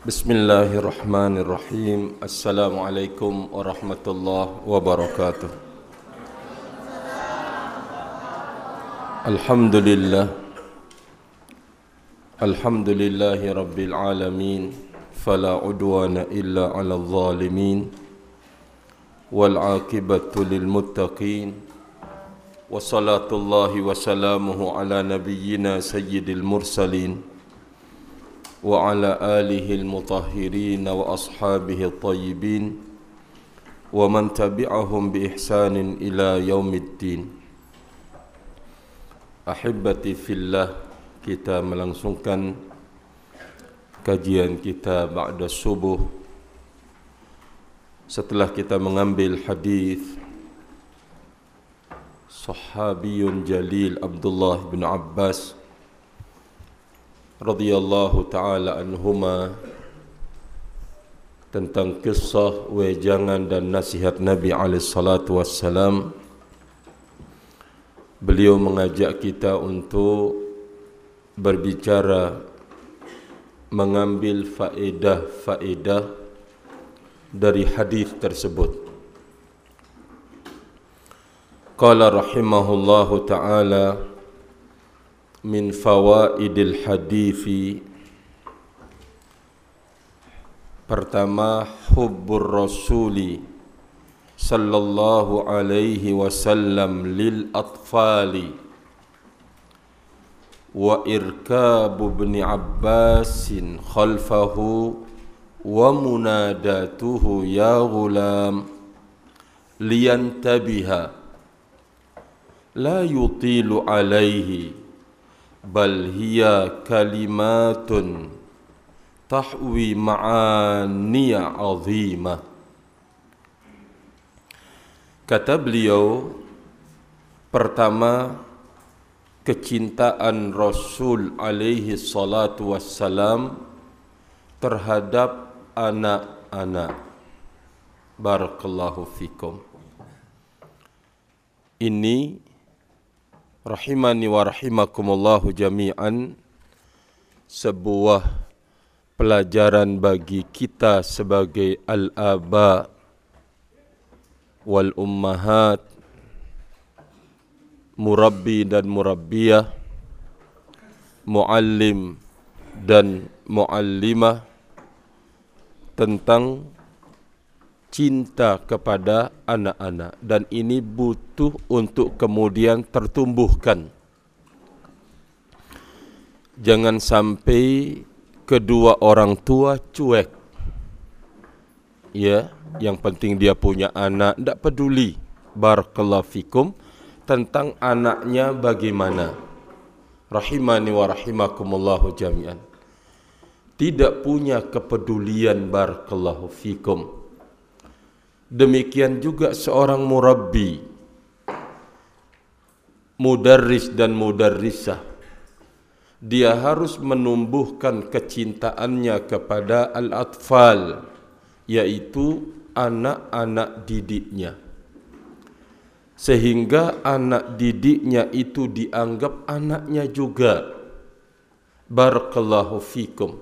Bismillahirrahmanirrahim. Assalamualaikum warahmatullahi wabarakatuh. Alhamdulillah. Alhamdulillahi rabbil alamin. Fala udwana illa 'alal zalimin. Wal 'aqibatu lil muttaqin. Wa salatullahi wa salamuhu ala nabiyyina sayyidil mursalin. وعلى آله المطهرين وأصحابه الطيبين ومن تبعهم بإحسان إلى يوم الدين. Ahibati fillah, kita melangsungkan kajian kita ba'da subuh setelah kita mengambil hadis sahabiyun jalil Abdullah bin Abbas radhiyallahu ta'ala anhuma tentang kisah wejangan dan nasihat Nabi alaihissalatu wassalam. Beliau mengajak kita untuk berbicara, mengambil faedah-faedah dari hadis tersebut. Qala rahimahullahu ta'ala min fawaidil hadithi. Pertama, hubbur rasuli sallallahu alaihi wasallam lil atfali wa irkabu ibn Abbasin khalfahu wa munadatuhu ya ghulam liyantabiha la yutilu alaihi bal hiya kalimatun tahwi ma'aniya azimah. Kata beliau, pertama, kecintaan Rasul alaihi salatu wassalam terhadap anak-anak. Barakallahu fikum. Ini rahimani wa rahimakumullahu jami'an, sebuah pelajaran bagi kita sebagai al-aba wal ummahat, murabbi dan murabbiyah, muallim dan muallimah, tentang cinta kepada anak-anak, dan ini butuh untuk kemudian tertumbuhkan. Jangan sampai kedua orang tua cuek. Ya, yang penting dia punya anak, tidak peduli barakallahu fikum tentang anaknya bagaimana. Rahimani wa rahimakumullahu jami'an. Tidak punya kepedulian barakallahu fikum. Demikian juga seorang murabbi, mudarris dan mudarrisah, dia harus menumbuhkan kecintaannya kepada al-atfal, yaitu anak-anak didiknya, sehingga anak didiknya itu dianggap anaknya juga. Barakallahu fikum.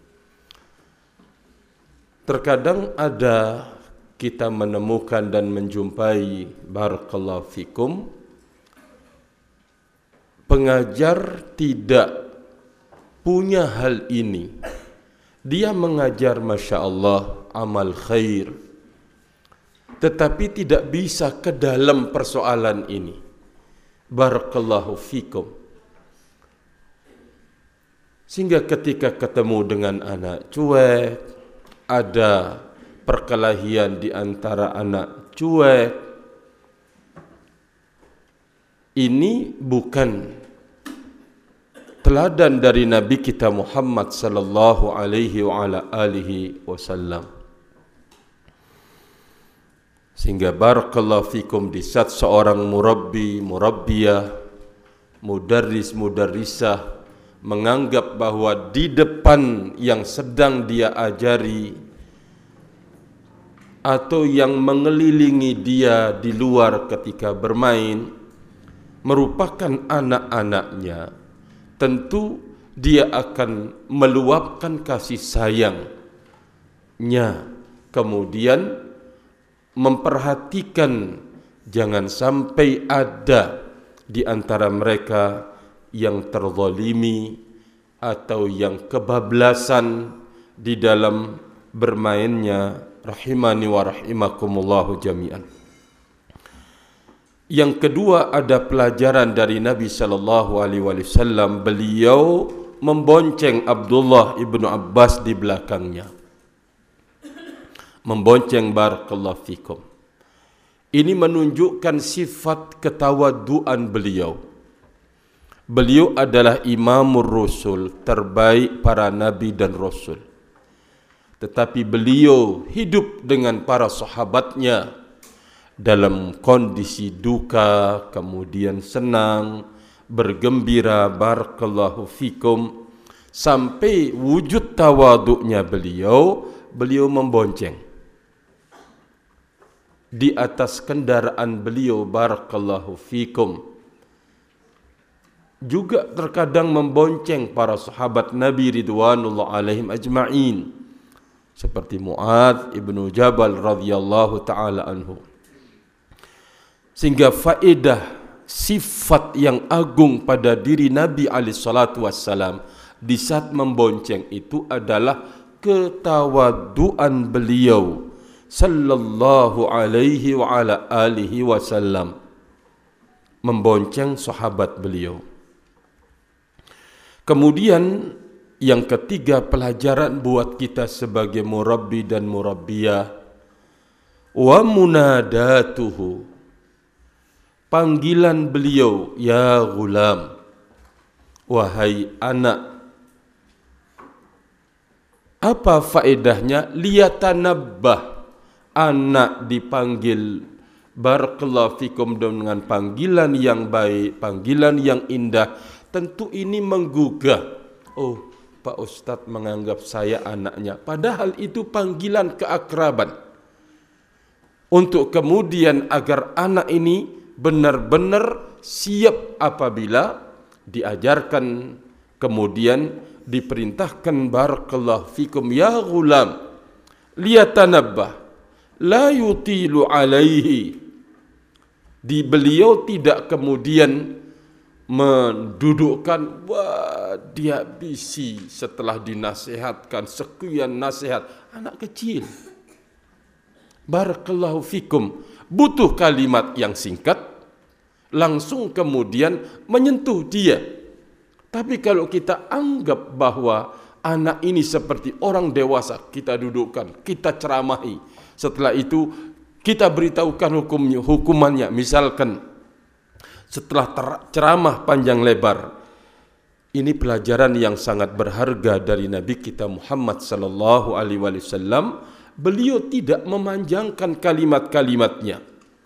Terkadang ada kita menemukan dan menjumpai, barakallahu fikum, pengajar tidak punya hal ini. Dia mengajar masya Allah amal khair, tetapi tidak bisa ke dalam persoalan ini. Barakallahu fikum. Sehingga ketika ketemu dengan anak cuek, ada perkelahian di antara anak cuek, ini bukan teladan dari Nabi kita Muhammad sallallahu alaihi wa ala alihi wasallam. Sehingga barakallahu fikum, di saat seorang murabbi, murabbiyah, mudarris, mudarrisah menganggap bahwa di depan yang sedang dia ajari atau yang mengelilingi dia di luar ketika bermain merupakan anak-anaknya, tentu dia akan meluapkan kasih sayang kemudian memperhatikan jangan sampai ada di antara mereka yang terzalimi atau yang kebablasan di dalam bermainnya, rahimani wa rahimakumullahu jami'an. Yang kedua, ada pelajaran dari Nabi sallallahu alaihi wasallam. Beliau membonceng Abdullah ibnu Abbas di belakangnya, membonceng, barakallahu fikum. Ini menunjukkan sifat ketawaduan beliau. Beliau adalah imamur rasul, terbaik para nabi dan rasul. Tetapi beliau hidup dengan para sahabatnya dalam kondisi duka, kemudian senang, bergembira, barakallahu fikum, sampai wujud tawaduknya beliau membonceng di atas kendaraan beliau, barakallahu fikum. Juga terkadang membonceng para sahabat Nabi ridwanullah alaihim ajma'in, seperti Mu'adz ibnu Jabal radhiyallahu ta'ala anhu. Sehingga faedah sifat yang agung pada diri Nabi alaihi salatu wassalam di saat membonceng itu adalah ketawaduan beliau sallallahu alaihi wa ala alihi wasallam, membonceng sahabat beliau. Kemudian yang ketiga, pelajaran buat kita sebagai murabbi dan murabbiyah, wa munadatuhu, panggilan beliau, ya ghulam, wahai anak. Apa faedahnya? Liyatanabbah, anak dipanggil, barakallahu fikum, dengan panggilan yang baik, panggilan yang indah. Tentu ini menggugah, oh, Pak Ustadz menganggap saya anaknya, padahal itu panggilan keakraban. Untuk kemudian agar anak ini benar-benar siap apabila diajarkan, kemudian diperintahkan, barakallahu fikum, ya ghulam, liyatanabbah, la yutilu alaihi. Di beliau tidak kemudian mendudukkan, wah, dia bisi setelah dinasihatkan sekian nasihat, anak kecil. Barakallahu fikum, butuh kalimat yang singkat, langsung kemudian menyentuh dia. Tapi kalau kita anggap bahwa anak ini seperti orang dewasa, kita dudukkan, kita ceramahi, setelah itu kita beritahukan hukumannya, misalkan setelah ceramah panjang lebar. Ini pelajaran yang sangat berharga dari Nabi kita Muhammad sallallahu alaihi wasallam. Beliau tidak memanjangkan kalimat-kalimatnya,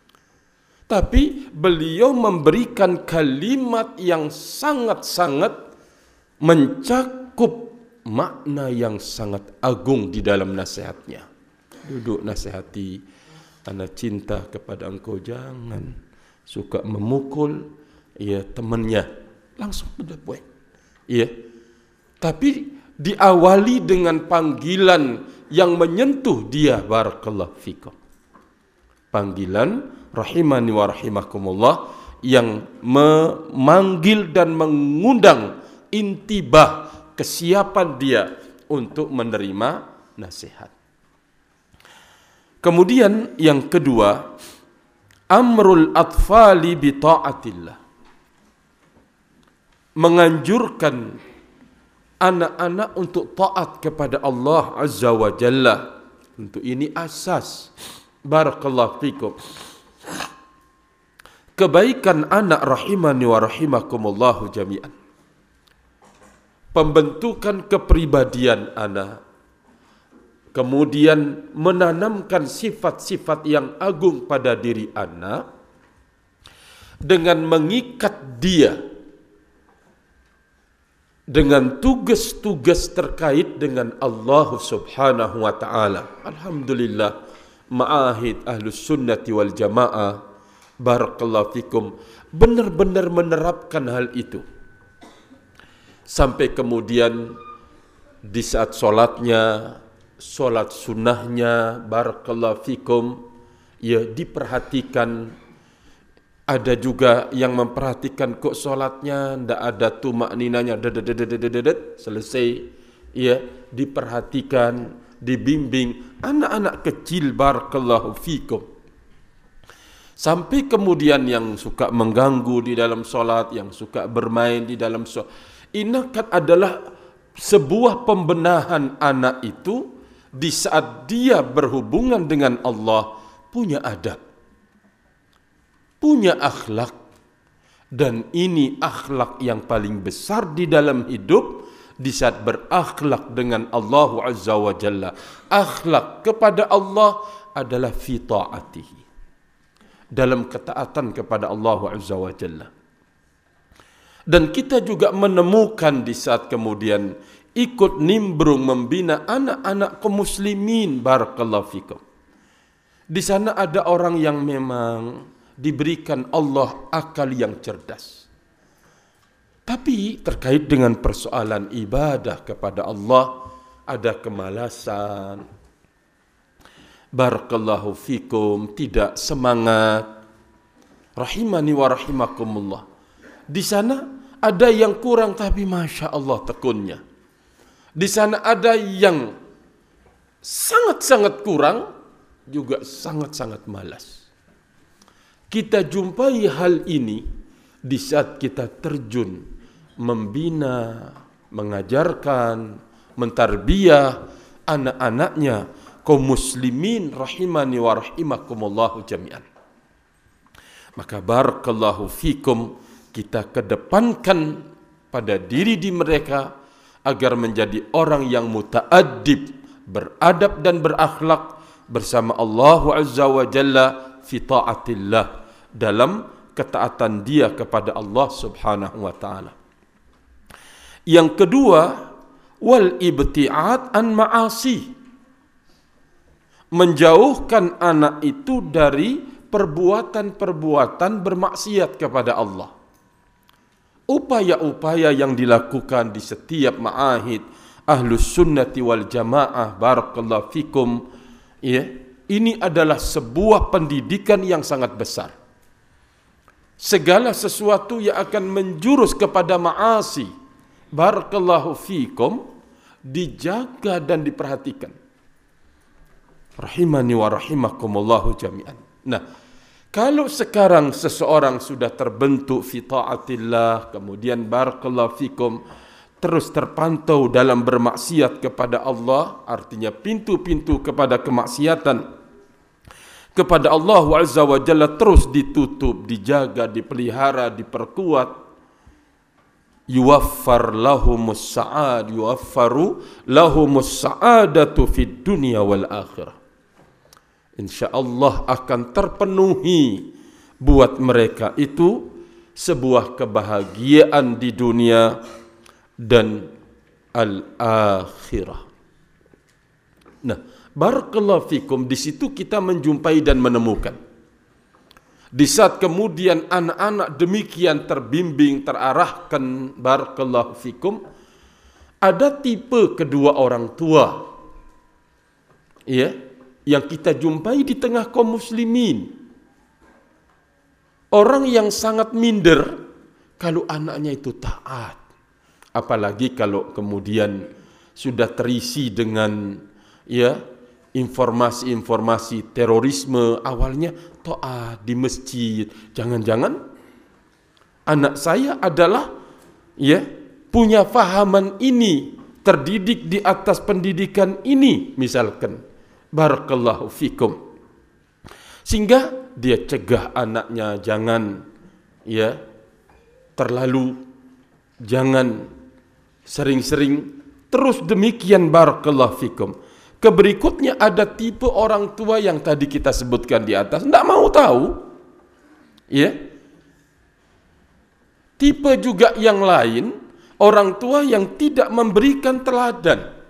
tapi beliau memberikan kalimat yang sangat-sangat mencakup makna yang sangat agung di dalam nasihatnya. Duduk nasihati, anak cinta kepada engkau, jangan suka memukul, ya, temannya, langsung pada poin, ya. Tapi diawali dengan panggilan yang menyentuh dia, barakallahu fikum. Panggilan rahimani wa rahimakumullah yang memanggil dan mengundang intibah, kesiapan dia untuk menerima nasihat. Kemudian yang kedua, amrul atfali bi ta'atillah, menganjurkan anak-anak untuk taat kepada Allah Azza wa Jalla. Untuk ini asas, barakallahu fikum, kebaikan anak, rahimani wa rahimakumullahu jami'an. Pembentukan kepribadian anak, kemudian menanamkan sifat-sifat yang agung pada diri anak dengan mengikat dia dengan tugas-tugas terkait dengan Allah Subhanahu wa taala. Alhamdulillah, ma'ahid Ahlus Sunnati wal Jamaah, barakallahu fikum, benar-benar menerapkan hal itu. Sampai kemudian di saat solatnya, solat sunnahnya, barakallahu fikum, ya diperhatikan. Ada juga yang memperhatikan kok solatnya ndak ada tumakninanya, selesai, ya diperhatikan, dibimbing anak-anak kecil, barakallahu fikum. Sampai kemudian yang suka mengganggu di dalam solat, yang suka bermain di dalam solat, ini kan adalah sebuah pembenahan anak itu di saat dia berhubungan dengan Allah, punya adab, punya akhlak. Dan ini akhlak yang paling besar di dalam hidup di saat berakhlak dengan Allah Azza wa Jalla. Akhlak kepada Allah adalah fi ta'atihi, dalam ketaatan kepada Allah Azza wa Jalla. Dan kita juga menemukan di saat kemudian ikut nimbrung membina anak-anak kaum muslimin, barakallahu fikum. Di sana ada orang yang memang diberikan Allah akal yang cerdas, tapi terkait dengan persoalan ibadah kepada Allah ada kemalasan, barakallahu fikum, tidak semangat. Rahimani wa rahimakumullah. Di sana ada yang kurang tapi Masya Allah tekunnya. Di sana ada yang sangat-sangat kurang, juga sangat-sangat malas. Kita jumpai hal ini di saat kita terjun membina, mengajarkan, mentarbiyah anak-anaknya kaum muslimin rahimani wa rahimakumullah jami'an. Maka barakallahu fikum, kita kedepankan pada diri di mereka agar menjadi orang yang muta'addib, beradab dan berakhlak bersama Allah Azza wa Jalla fi ta'atillah, dalam ketaatan dia kepada Allah Subhanahu wa taala. Yang kedua, wal ibti'ad an ma'asi, menjauhkan anak itu dari perbuatan-perbuatan bermaksiat kepada Allah. Upaya-upaya yang dilakukan di setiap ma'ahid Ahlus Sunnati wal Jamaah, barakallahu fikum, ya, ini adalah sebuah pendidikan yang sangat besar. Segala sesuatu yang akan menjurus kepada ma'asi, barakallahu fikum, dijaga dan diperhatikan. Rahimani wa rahimakumullahu jami'an. Nah, kalau sekarang seseorang sudah terbentuk fi ta'atillah, kemudian barakallahu fikum terus terpantau dalam bermaksiat kepada Allah, artinya pintu-pintu kepada kemaksiatan kepada Allah Azza wa Jalla terus ditutup, dijaga, dipelihara, diperkuat. Yuwaffar lahumus sa'ad, yuwaffaru lahumus sa'adatu fid dunya wal akhirah. InsyaAllah akan terpenuhi buat mereka itu sebuah kebahagiaan di dunia dan al-akhirah. Nah, barakallahu fikum, di situ kita menjumpai dan menemukan. Di saat kemudian anak-anak demikian terbimbing, terarahkan, barakallahu fikum, ada tipe kedua orang tua, ya, yang kita jumpai di tengah kaum muslimin. Orang yang sangat minder kalau anaknya itu taat. Apalagi kalau kemudian sudah terisi dengan, ya, informasi-informasi terorisme. Awalnya taat di masjid. Jangan-jangan anak saya adalah, ya, punya fahaman ini, terdidik di atas pendidikan ini, misalkan. Barakallahu fikum. Sehingga dia cegah anaknya jangan, ya, terlalu, jangan sering-sering, terus demikian, barakallahu fikum. Keberikutnya ada tipe orang tua yang tadi kita sebutkan di atas, tidak mau tahu, ya. Tipe juga yang lain, orang tua yang tidak memberikan teladan.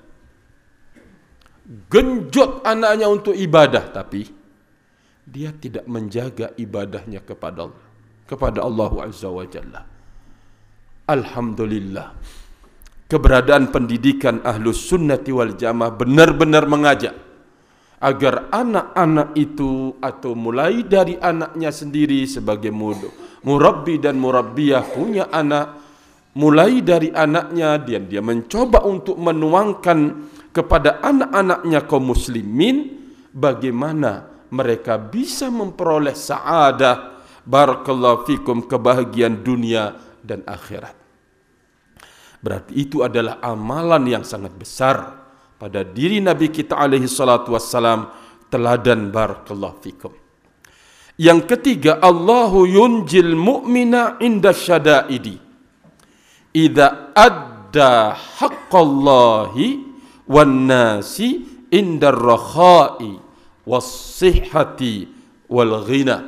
Genjot anaknya untuk ibadah, tapi dia tidak menjaga ibadahnya kepada Allah Azza wa Jalla. Alhamdulillah, keberadaan pendidikan Ahlus Sunnati wal Jamaah benar-benar mengajak agar anak-anak itu, atau mulai dari anaknya sendiri sebagai murabbi dan murabbiyah punya anak, mulai dari anaknya dia mencoba untuk menuangkan kepada anak-anaknya kaum muslimin bagaimana mereka bisa memperoleh sa'adah, barakallahu fikum, kebahagiaan dunia dan akhirat. Berarti itu adalah amalan yang sangat besar pada diri Nabi kita alaihi salatu wassalam, teladan, barakallahu fikum. Yang ketiga, Allahu yunjil mu'mina inda syada'idi idza adda haqqallahi wan nasi inda ar-rakha'i was-sihhati wal ghina.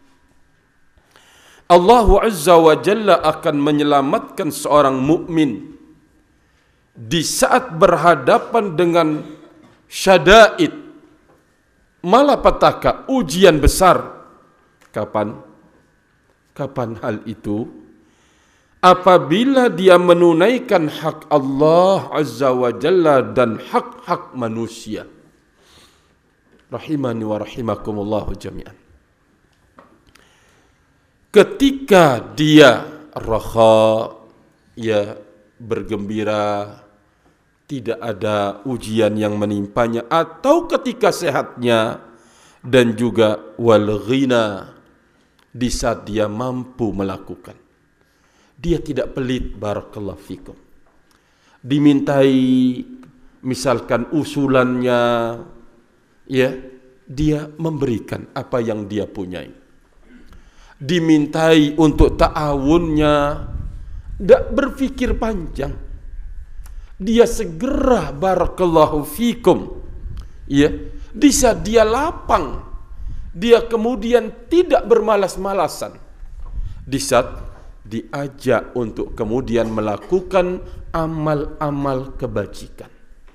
Allah Azza wa Jalla akan menyelamatkan seorang mukmin di saat berhadapan dengan syada'id, malapetaka, ujian besar. Kapan hal itu? Apabila dia menunaikan hak Allah Azza wa Jalla dan hak-hak manusia. Rahimani wa rahimakumullahu jami'an. Ketika dia raha, ya bergembira, tidak ada ujian yang menimpanya, atau ketika sehatnya, dan juga wal ghina, di saat dia mampu melakukan, dia tidak pelit, barakallahu fikum. Dimintai misalkan usulannya, ya dia memberikan apa yang dia punyai. Dimintai untuk ta'awunnya, tidak berpikir panjang, dia segera, barakallahu fikum, ya, di saat dia lapang, dia kemudian tidak bermalas-malasan, di saat diajak untuk kemudian melakukan amal-amal kebajikan,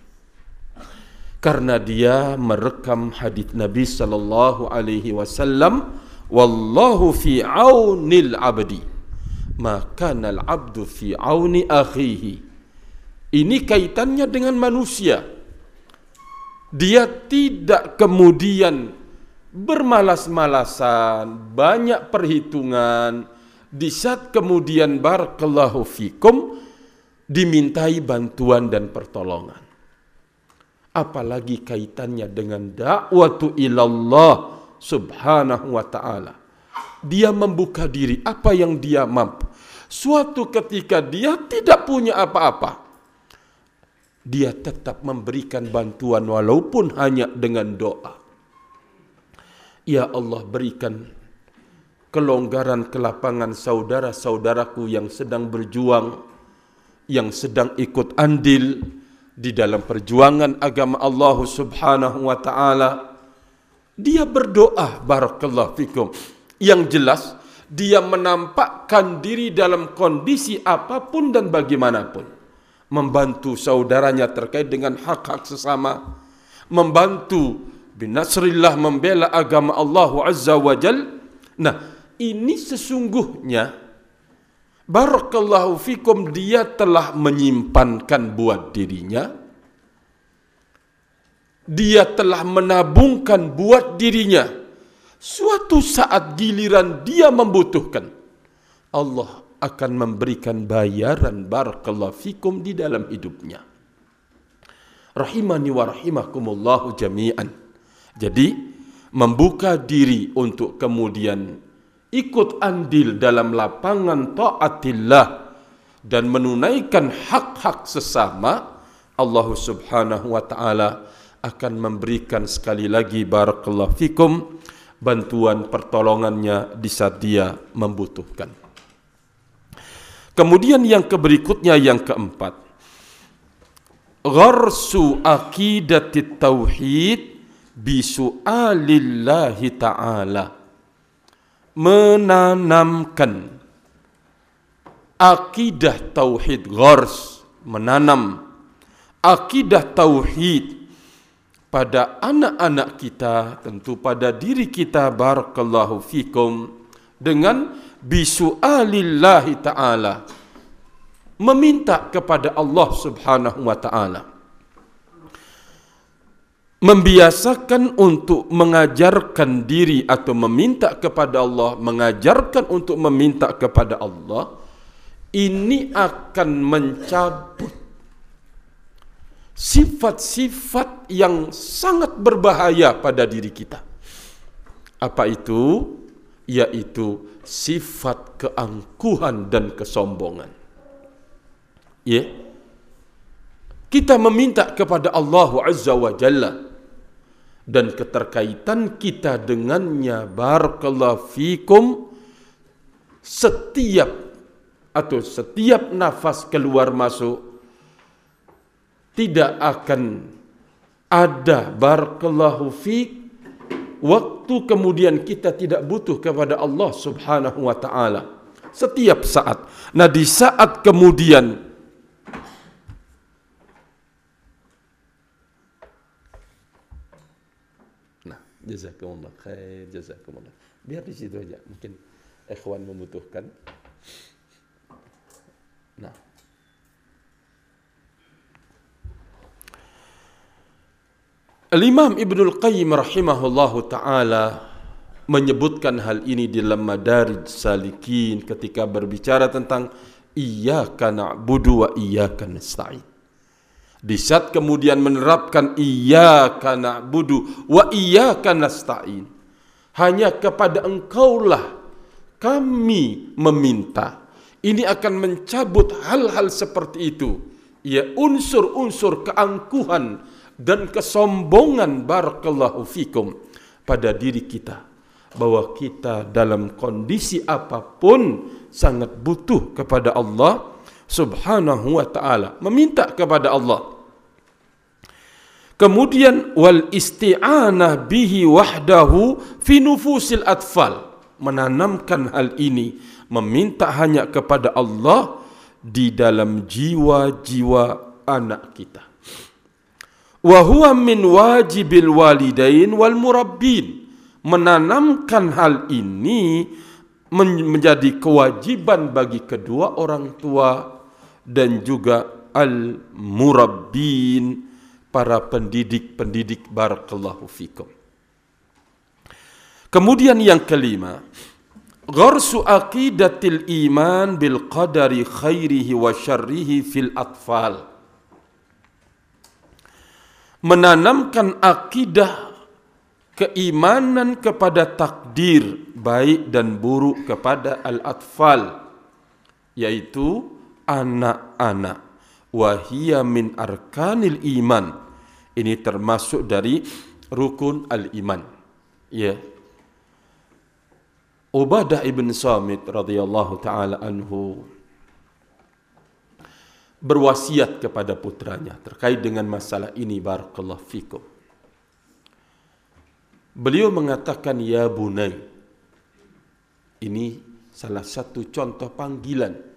karena dia merekam hadis Nabi sallallahu alaihi wasallam, wallahu fi aunil abdi ma kana al abdu fi auni akhihi. Ini kaitannya dengan manusia. Dia tidak kemudian bermalas-malasan, banyak perhitungan, di saat kemudian barakallahu fikum dimintai bantuan dan pertolongan. Apalagi kaitannya dengan da'watu ilallah subhanahu wa ta'ala. Dia membuka diri apa yang dia mampu. Suatu ketika dia tidak punya apa-apa, dia tetap memberikan bantuan walaupun hanya dengan doa. Ya Allah, berikan kelonggaran, kelapangan saudara-saudaraku yang sedang berjuang, yang sedang ikut andil di dalam perjuangan agama Allah subhanahu wa ta'ala. Dia berdoa, barakallahu fikum. Yang jelas, dia menampakkan diri dalam kondisi apapun dan bagaimanapun. Membantu saudaranya terkait dengan hak-hak sesama. Membantu binasrillah, membela agama Allah Azza wa Jal. Nah, ini sesungguhnya, barakallahu fikum, dia telah menyimpankan buat dirinya. Dia telah menabungkan buat dirinya. Suatu saat giliran dia membutuhkan, Allah akan memberikan bayaran, barakallahu fikum, di dalam hidupnya. Rahimani wa rahimakumullahu jami'an. Jadi membuka diri untuk kemudian ikut andil dalam lapangan taatillah dan menunaikan hak-hak sesama, Allah subhanahu wa ta'ala akan memberikan sekali lagi, barakallahu fikum, bantuan pertolongannya di saat dia membutuhkan. Kemudian yang berikutnya, yang keempat, gharsu aqidatit tauhid bisu'alillahi ta'ala. Menanamkan akidah tauhid, ghars, menanam akidah tauhid pada anak-anak kita, tentu pada diri kita, barakallahu fikum, dengan bisu'alillahi ta'ala, meminta kepada Allah Subhanahu wa taala. Membiasakan untuk mengajarkan diri atau meminta kepada Allah, mengajarkan untuk meminta kepada Allah, ini akan mencabut sifat-sifat yang sangat berbahaya pada diri kita. Apa itu? Yaitu sifat keangkuhan dan kesombongan. Ya. Kita meminta kepada Allah Azza wa Jalla, dan keterkaitan kita dengannya, barakallahu fikum, setiap nafas keluar masuk tidak akan ada, barakallahu fik, waktu kemudian kita tidak butuh kepada Allah Subhanahu wa taala setiap saat. Nah, di saat kemudian jazakumullah khair, jazakumullah. Biar di situ aja, mungkin ikhwan membutuhkan. Nah, Al-Imam Ibnul Qayyim rahimahullahu ta'ala menyebutkan hal ini di dalam Madarij Salikin ketika berbicara tentang iyyaka na'budu wa iyyaka nasta'in. Di saat kemudian menerapkan iyyaka na'budu wa iyyaka nasta'in, hanya kepada engkaulah kami meminta, ini akan mencabut hal-hal seperti itu, ya, unsur-unsur keangkuhan dan kesombongan, barakallahu fikum, pada diri kita, bahwa kita dalam kondisi apapun sangat butuh kepada Allah Subhanahu wa ta'ala, meminta kepada Allah. Kemudian wal isti'anah bihi wahdahu fi nufusil atfal, menanamkan hal ini, meminta hanya kepada Allah di dalam jiwa-jiwa anak kita. Wa huwa min wajibil walidain wal murabbin, menanamkan hal ini menjadi kewajiban bagi kedua orang tua dan juga al-murabbin, para pendidik-pendidik, barakallahu fikum. Kemudian yang kelima, gharsu aqidatil iman bil qadari khairihi wa syarrihi fil atfal, menanamkan akidah keimanan kepada takdir baik dan buruk kepada al-atfal, yaitu anak-anak. Wahia min arkanil iman, ini termasuk dari rukun al-iman. Ya. Ubadah ibn Samit radhiyallahu taala anhu berwasiat kepada putranya terkait dengan masalah ini, barakallahu fikum. Beliau mengatakan, ya bunai. Ini salah satu contoh panggilan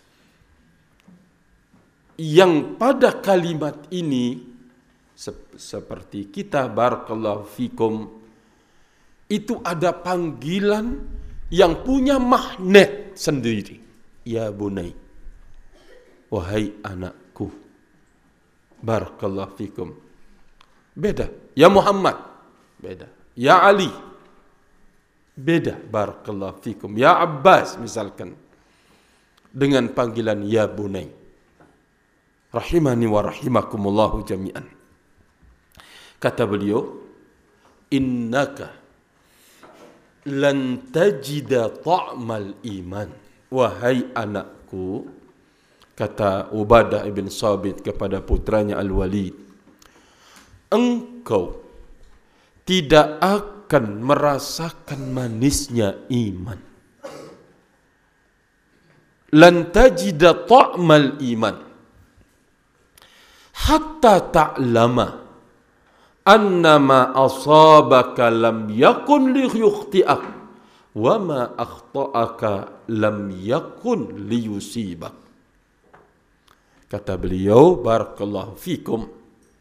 yang pada kalimat ini, seperti kita, barakallahu fikum, itu ada panggilan yang punya magnet sendiri. Ya bunai, wahai anakku, barakallahu fikum. Beda. Ya Muhammad, beda. Ya Ali, beda, barakallahu fikum. Ya Abbas misalkan, dengan panggilan ya bunai. Rahimani wa rahimakumullahu jami'an. Kata beliau, innaka lan tajida ta'mal iman. Wahai anakku, kata Ubadah ibn Sabit kepada putranya Al-Walid, engkau tidak akan merasakan manisnya iman. Lan tajida ta'mal iman hatta ta'lama annama asabaka lam yakun li yukhti'ak wa ma akhta'aka lam yakun li yusibak. Kata beliau, barakallahu fikum,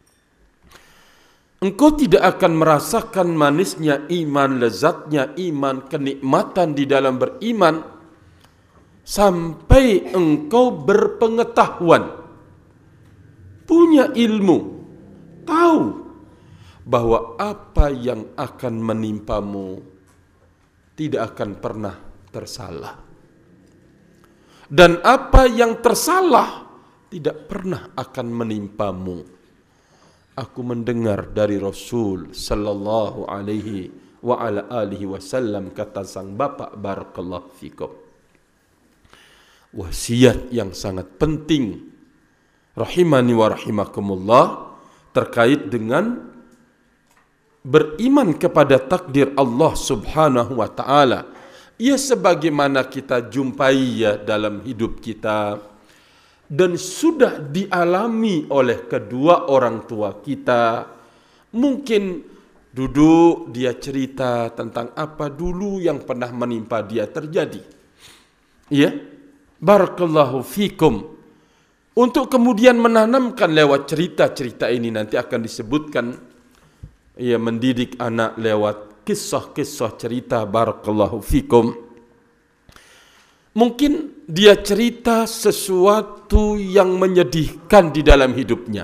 engkau tidak akan merasakan manisnya iman, lezatnya iman, kenikmatan di dalam beriman, sampai engkau berpengetahuan, punya ilmu, tahu bahwa apa yang akan menimpamu tidak akan pernah tersalah, dan apa yang tersalah tidak pernah akan menimpamu. Aku mendengar dari Rasul sallallahu alaihi wa ala alihi wasallam, kata sang bapak, barakallahu fikum, wasiat yang sangat penting rahimani wa rahimakumullah terkait dengan beriman kepada takdir Allah subhanahu wa ta'ala. Ya, sebagaimana kita jumpai ya dalam hidup kita dan sudah dialami oleh kedua orang tua kita. Mungkin duduk dia cerita tentang apa dulu yang pernah menimpa dia terjadi. Ya, barakallahu fikum. Untuk kemudian menanamkan lewat cerita-cerita ini, nanti akan disebutkan, ya, mendidik anak lewat kisah-kisah cerita, barakallahu fikum. Mungkin dia cerita sesuatu yang menyedihkan di dalam hidupnya,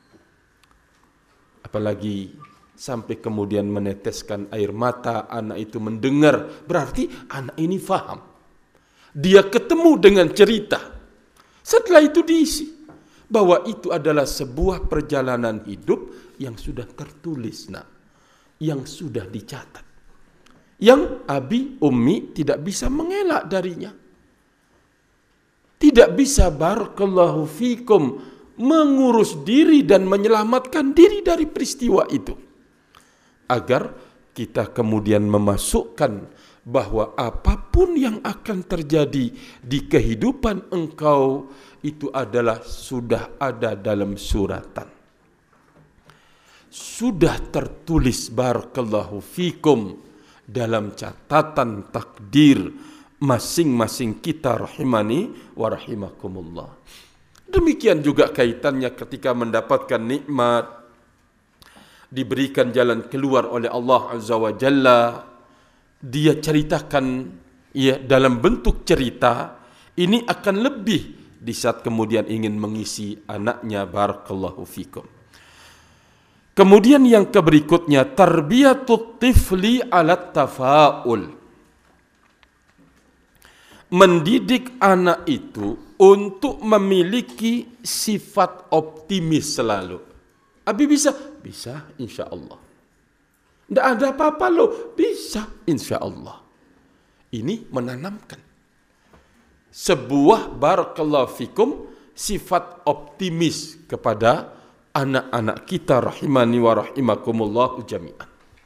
apalagi sampai kemudian meneteskan air mata. Anak itu mendengar, berarti anak ini faham. Dia ketemu dengan cerita. Setelah itu diisi bahwa itu adalah sebuah perjalanan hidup yang sudah tertulis, yang sudah dicatat, yang abi ummi tidak bisa mengelak darinya. Tidak bisa, barakallahu fikum, mengurus diri dan menyelamatkan diri dari peristiwa itu. Agar kita kemudian memasukkan bahwa apapun yang akan terjadi di kehidupan engkau itu adalah sudah ada dalam suratan, sudah tertulis, barakallahu fikum, dalam catatan takdir masing-masing kita rahimani wa rahimakumullah. Demikian juga kaitannya ketika mendapatkan nikmat, diberikan jalan keluar oleh Allah Azza wa Jalla, dia ceritakan ya dalam bentuk cerita. Ini akan lebih di saat kemudian ingin mengisi anaknya, barakallahu fikum. Kemudian yang berikutnya, tarbiyatut tifli ala tafaul, mendidik anak itu untuk memiliki sifat optimis selalu. Abi bisa? Bisa, insya Allah. Tidak ada apa-apa loh, bisa, insya Allah. Ini menanamkan sebuah, barakallahu fikum, sifat optimis kepada anak-anak kita rahimani wa rahimakumullah jami'an.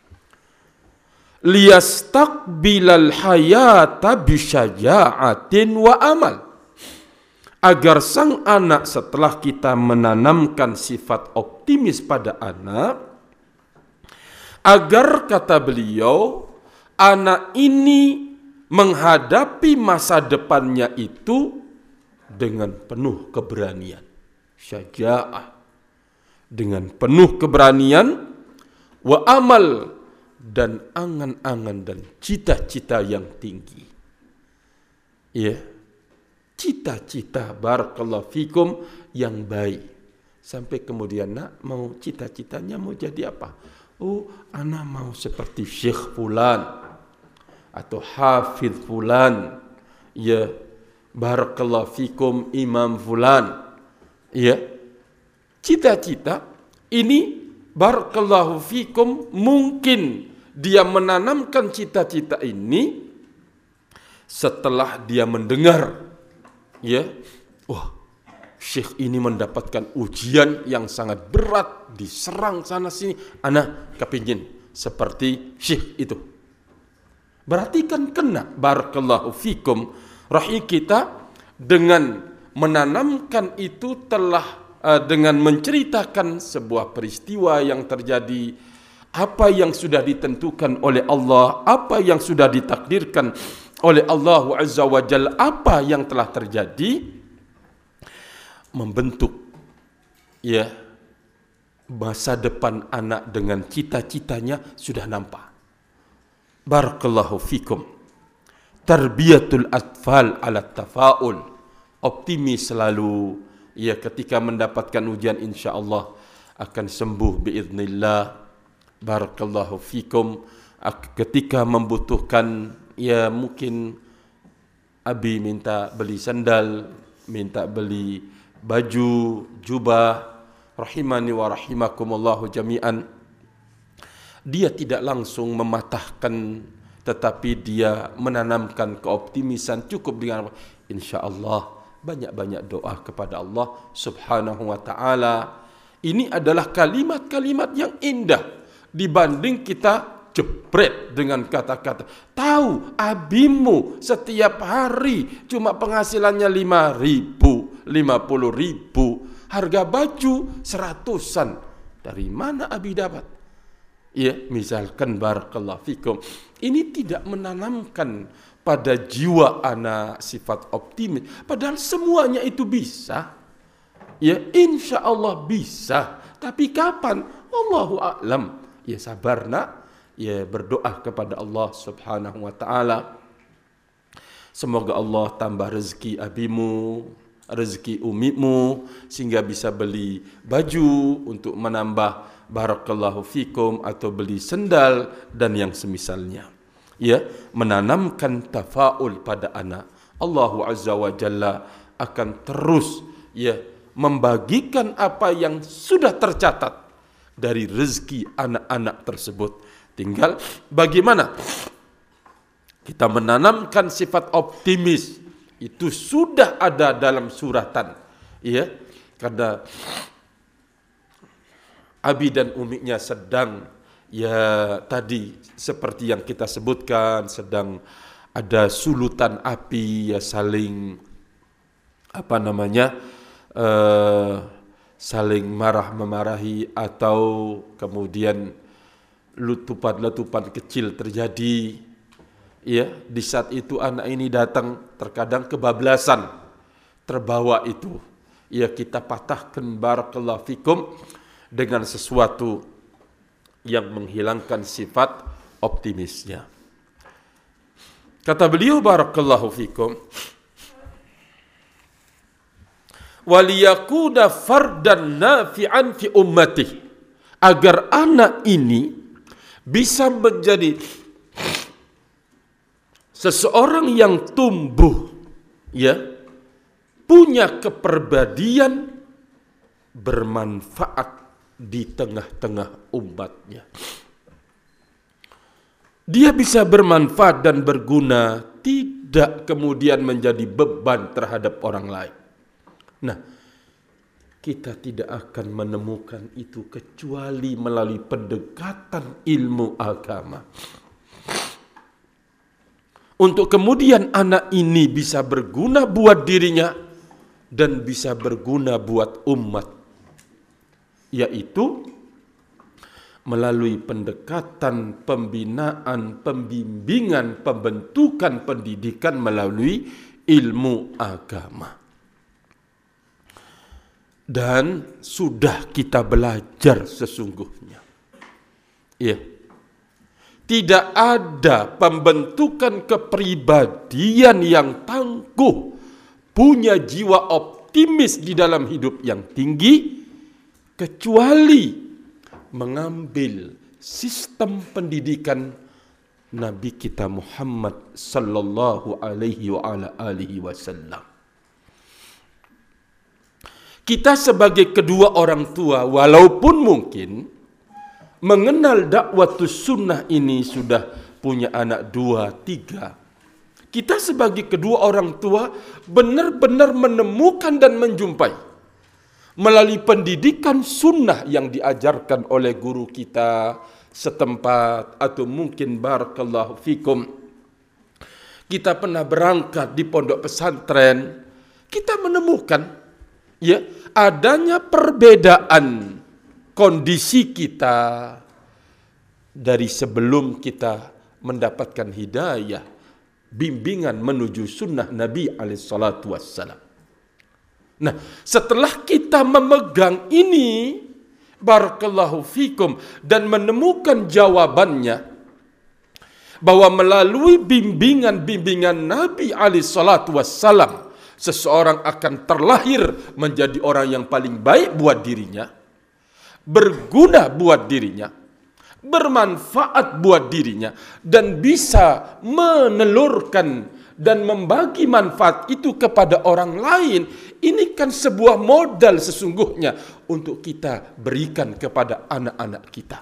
Liyastaqbilal hayata bisyaja'atin wa amal, agar sang anak, setelah kita menanamkan sifat optimis pada anak, agar, kata beliau, anak ini menghadapi masa depannya itu dengan penuh keberanian, syaja'ah, dengan penuh keberanian, wa amal, dan angan-angan dan cita-cita yang tinggi. Ya, cita-cita, barakallahu fikum, yang baik. Sampai kemudian, nak mau cita-citanya mau jadi apa? Oh, anak mau seperti Syekh Fulan atau Hafidh Fulan, ya, barakallahu fikum, Imam Fulan. Ya, cita-cita ini, barakallahu fikum, mungkin dia menanamkan cita-cita ini setelah dia mendengar, ya, wah, Syekh ini mendapatkan ujian yang sangat berat, diserang sana sini, anak kepingin seperti Syekh itu. Berarti kan kena, barakallahu fikum, rahim kita dengan menanamkan itu telah dengan menceritakan sebuah peristiwa yang terjadi, apa yang sudah ditentukan oleh Allah, apa yang sudah ditakdirkan oleh Allah Azza wa Jalla, apa yang telah terjadi, membentuk ya masa depan anak dengan cita-citanya sudah nampak. Barakallahu fikum. tarbiyatul atfal ala tafaul, optimis selalu, ya, ketika mendapatkan ujian insya-Allah akan sembuh biiznillah. Barakallahu fikum. Ketika membutuhkan, ya mungkin abi minta beli sandal, minta beli baju, jubah, rahimani wa rahimakumullahu jami'an, dia tidak langsung mematahkan, tetapi dia menanamkan keoptimisan, cukup dengan insya-Allah, banyak-banyak doa kepada Allah Subhanahu wa taala. Ini adalah kalimat-kalimat yang indah dibanding kita jepret dengan kata-kata. Tahu abimu setiap hari cuma penghasilannya 5.000, 50.000, harga baju 100-an. Dari mana abi dapat? Ya, misalkan barakallahu fikum. Ini tidak menanamkan pada jiwa anak sifat optimis. Padahal semuanya itu bisa. Ya, insya Allah bisa. Tapi kapan? Wallahu a'lam. Ya, sabar nak. Ya, berdoa kepada Allah Subhanahu wa taala. Semoga Allah tambah rezeki abimu, rezeki umimu, sehingga bisa beli baju untuk menambah barakallahu fikum, atau beli sendal dan yang semisalnya. Ya, menanamkan tafaul pada anak. Allah Azza wa Jalla akan terus, ya, membagikan apa yang sudah tercatat dari rezeki anak-anak tersebut. Tinggal bagaimana kita menanamkan sifat optimis. Itu sudah ada dalam suratan, ya, karena abi dan umiknya sedang, ya tadi seperti yang kita sebutkan, sedang ada sulutan api, ya saling saling marah-memarahi, atau kemudian letupan-letupan kecil terjadi. Ya, di saat itu anak ini datang, terkadang kebablasan, terbawa itu. Ya, kita patahkan barakallahu fikum dengan sesuatu yang menghilangkan sifat optimisnya. Kata beliau barakallahu fikum, waliyakuda fardan nafi'an fi ummatih, agar anak ini bisa menjadi seseorang yang tumbuh, ya, punya kepribadian bermanfaat di tengah-tengah umatnya. Dia bisa bermanfaat dan berguna, tidak kemudian menjadi beban terhadap orang lain. Nah, kita tidak akan menemukan itu kecuali melalui pendekatan ilmu agama. Untuk kemudian anak ini bisa berguna buat dirinya dan bisa berguna buat umat, yaitu melalui pendekatan pembinaan, pembimbingan, pembentukan pendidikan melalui ilmu agama. Dan sudah kita belajar sesungguhnya, ya, tidak ada pembentukan kepribadian yang tangguh, punya jiwa optimis di dalam hidup yang tinggi, kecuali mengambil sistem pendidikan Nabi kita Muhammad sallallahu alaihi wasallam. Kita sebagai kedua orang tua, walaupun mungkin mengenal dakwatus sunnah ini sudah punya anak 2, 3, kita sebagai kedua orang tua benar-benar menemukan dan menjumpai melalui pendidikan sunnah yang diajarkan oleh guru kita setempat, atau mungkin barakallahu fikum kita pernah berangkat di pondok pesantren, kita menemukan, ya, adanya perbedaan kondisi kita dari sebelum kita mendapatkan hidayah, bimbingan menuju sunnah Nabi alaihissalatu wassalam. Nah, setelah kita memegang ini, barakallahu fikum, dan menemukan jawabannya, bahwa melalui bimbingan-bimbingan Nabi SAW, seseorang akan terlahir menjadi orang yang paling baik buat dirinya, berguna buat dirinya, bermanfaat buat dirinya, dan bisa menelurkan dan membagi manfaat itu kepada orang lain. Ini kan sebuah modal sesungguhnya untuk kita berikan kepada anak-anak kita.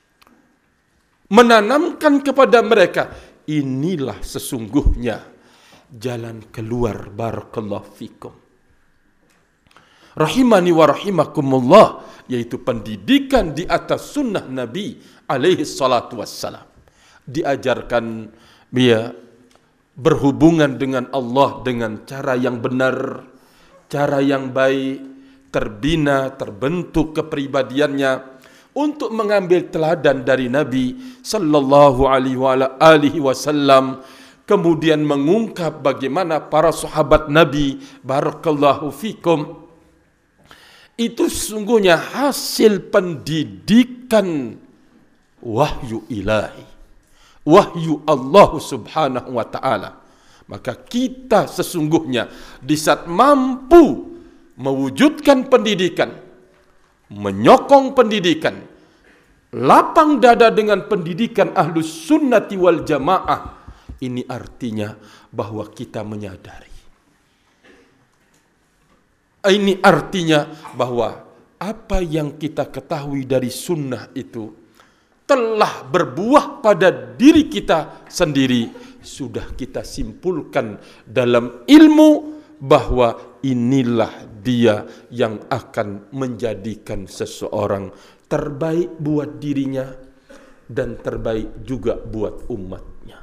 Menanamkan kepada mereka, inilah sesungguhnya jalan keluar. Barakallahu fikum. Rahimani wa rahimakumullah, yaitu pendidikan di atas sunnah Nabi alaihi salatu wassalam. Diajarkan dia berhubungan dengan Allah dengan cara yang benar, cara yang baik, terbina, terbentuk kepribadiannya untuk mengambil teladan dari Nabi sallallahu alaihi wasallam, kemudian mengungkap bagaimana para sahabat Nabi, barakallahu fikum, itu sesungguhnya hasil pendidikan wahyu ilahi, wahyu Allah subhanahu wa ta'ala. Maka kita sesungguhnya di saat mampu mewujudkan pendidikan, menyokong pendidikan, lapang dada dengan pendidikan Ahlus Sunnati wal Jamaah, ini artinya bahwa kita menyadari, ini artinya bahwa apa yang kita ketahui dari sunnah itu telah berbuah pada diri kita sendiri. Sudah kita simpulkan dalam ilmu bahwa inilah dia yang akan menjadikan seseorang terbaik buat dirinya dan terbaik juga buat umatnya.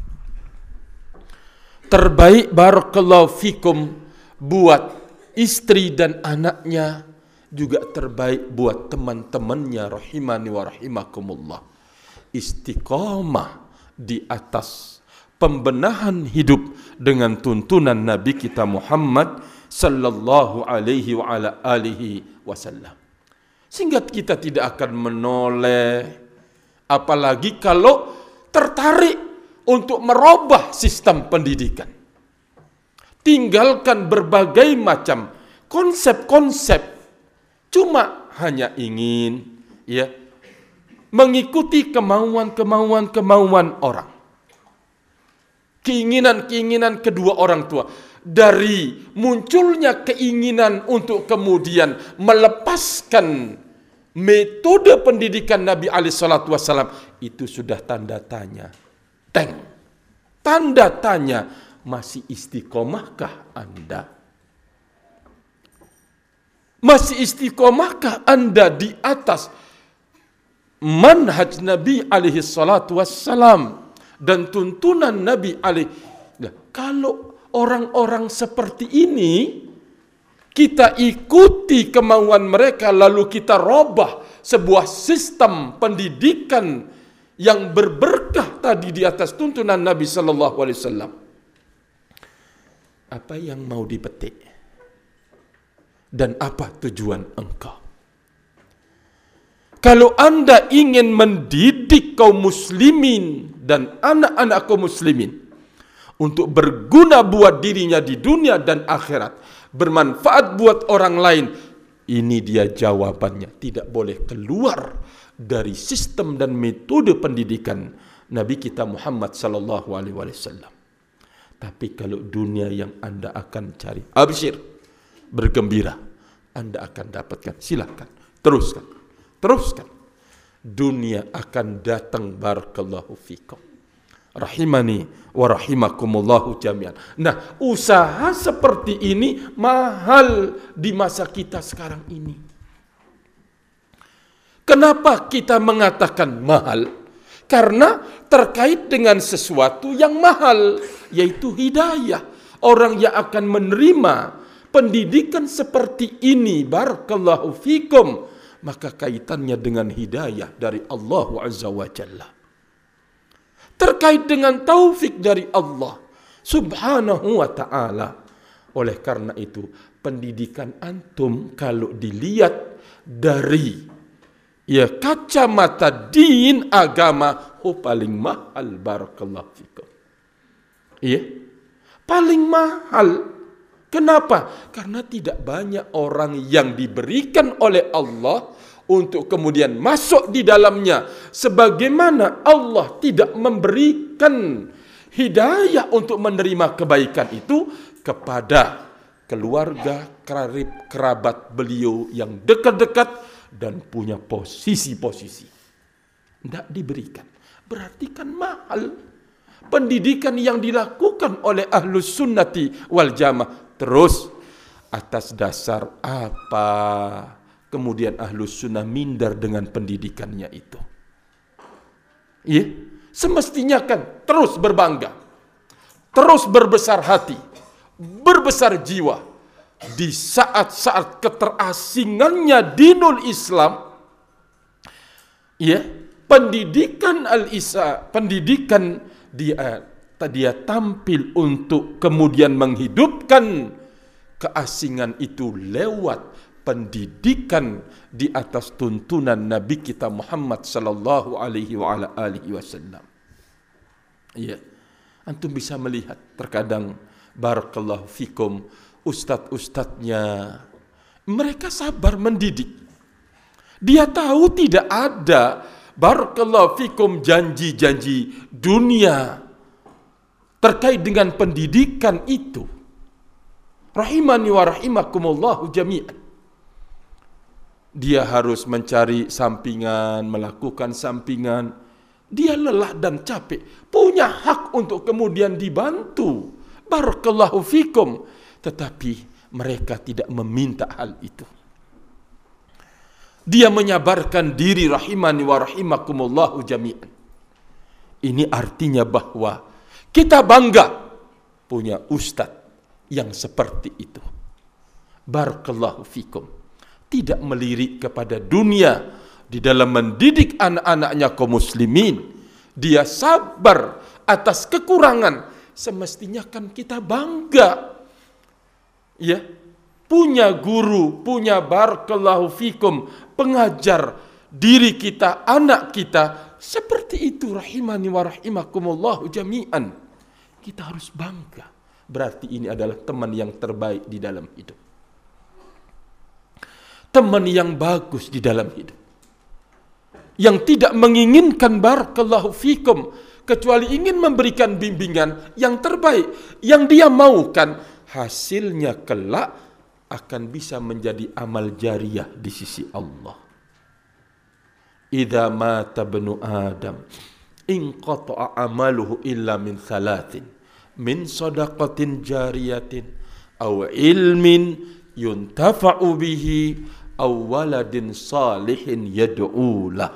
Terbaik, barakallahu fikum, buat istri dan anaknya, juga terbaik buat teman-temannya. Rahimani wa rahimakumullah. Istiqamah di atas pembenahan hidup dengan tuntunan Nabi kita Muhammad sallallahu alaihi wa ala alihi wasallam. Sehingga kita tidak akan menoleh, apalagi kalau tertarik untuk merubah sistem pendidikan. Tinggalkan berbagai macam konsep-konsep, cuma hanya ingin mengikuti kemauan orang, keinginan-keinginan kedua orang tua. Dari munculnya keinginan untuk kemudian melepaskan metode pendidikan Nabi SAW, itu sudah tanda tanya. Tanda tanya, masih istiqomahkah Anda? Masih istiqomahkah Anda di atas manhaj Nabi SAW dan tuntunan Nabi Kalau orang-orang seperti ini kita ikuti kemauan mereka, lalu kita robah sebuah sistem pendidikan yang berberkah tadi di atas tuntunan Nabi sallallahu alaihi wasallam, apa yang mau dipetik dan apa tujuan engkau? Kalau Anda ingin mendidik kaum muslimin dan anak-anak kaum muslimin untuk berguna buat dirinya di dunia dan akhirat, bermanfaat buat orang lain, ini dia jawabannya. Tidak boleh keluar dari sistem dan metode pendidikan Nabi kita Muhammad sallallahu alaihi wasallam. Tapi kalau dunia yang Anda akan cari, absyir, bergembira, Anda akan dapatkan. Silakan, teruskan. Dunia akan datang, barakallahu fikum. Rahimani wa rahimakumullahu jami'an. Nah, usaha seperti ini mahal di masa kita sekarang ini. Kenapa kita mengatakan mahal? Karena terkait dengan sesuatu yang mahal, yaitu hidayah. Orang yang akan menerima pendidikan seperti ini, barakallahu fikum, maka kaitannya dengan hidayah dari Allah Azza wa Jalla. Terkait dengan taufik dari Allah subhanahu wa ta'ala. Oleh karena itu, pendidikan antum kalau dilihat dari Ya, kacamata din agama paling mahal, barakallahu fikum. Ya, paling mahal. Kenapa? Karena tidak banyak orang yang diberikan oleh Allah untuk kemudian masuk di dalamnya. Sebagaimana Allah tidak memberikan hidayah untuk menerima kebaikan itu kepada keluarga, kerabat beliau yang dekat-dekat dan punya posisi-posisi. Tidak diberikan. Berarti kan mahal. Pendidikan yang dilakukan oleh Ahlus Sunnati wal Jamaah. Terus atas dasar apa kemudian Ahlus Sunnah minder dengan pendidikannya itu? Ya, semestinya kan terus berbangga, terus berbesar hati, berbesar jiwa di saat-saat keterasingannya dinul Islam. Ya, pendidikan al-Isa, pendidikan dia tampil untuk kemudian menghidupkan keasingan itu lewat pendidikan di atas tuntunan Nabi kita Muhammad sallallahu alaihi wasallam. Ya, antum bisa melihat terkadang barakallahu fikum ustadz-ustadznya mereka sabar mendidik. Dia tahu tidak ada barakallahu fikum janji-janji dunia terkait dengan pendidikan itu. Rahimani wa rahimakumullahu jami'an. Dia harus mencari sampingan, melakukan sampingan. Dia lelah dan capek, punya hak untuk kemudian dibantu. Barakallahu fikum. Tetapi mereka tidak meminta hal itu. Dia menyabarkan diri, rahimani wa rahimakumullahu jami'an. Ini artinya bahwa kita bangga punya ustadz yang seperti itu. Barakallahu fikum. Tidak melirik kepada dunia di dalam mendidik anak-anaknya kaum muslimin. Dia sabar atas kekurangan. Semestinya kan kita bangga. Ya, punya guru, punya barakallahu fikum, pengajar diri kita, anak kita seperti itu, rahimani wa rahimakumullahu jami'an. Kita harus bangga. Berarti ini adalah teman yang terbaik di dalam hidup. Teman yang bagus di dalam hidup. Yang tidak menginginkan barakallahu fikum kecuali ingin memberikan bimbingan yang terbaik. Yang dia maukan hasilnya kelak akan bisa menjadi amal jariyah di sisi Allah. Idza mata ibnu Adam inqata'a amaluhu illa min thalathin. Min sadaqatin jariyatin aw ilmin yuntafa'u bihi aw waladin salihin yad'ulah.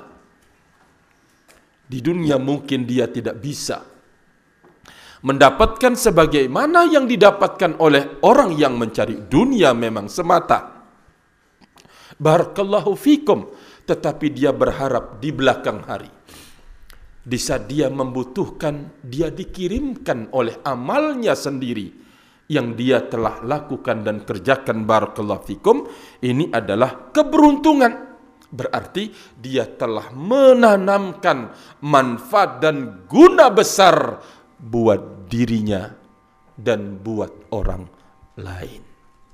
Di dunia mungkin dia tidak bisa mendapatkan sebagaimana yang didapatkan oleh orang yang mencari dunia memang semata. Barakallahu fikum. Tetapi dia berharap di belakang hari, di saat dia membutuhkan, dia dikirimkan oleh amalnya sendiri yang dia telah lakukan dan kerjakan. Barakallahu fikum. Ini adalah keberuntungan. Berarti dia telah menanamkan manfaat dan guna besar buat dirinya dan buat orang lain.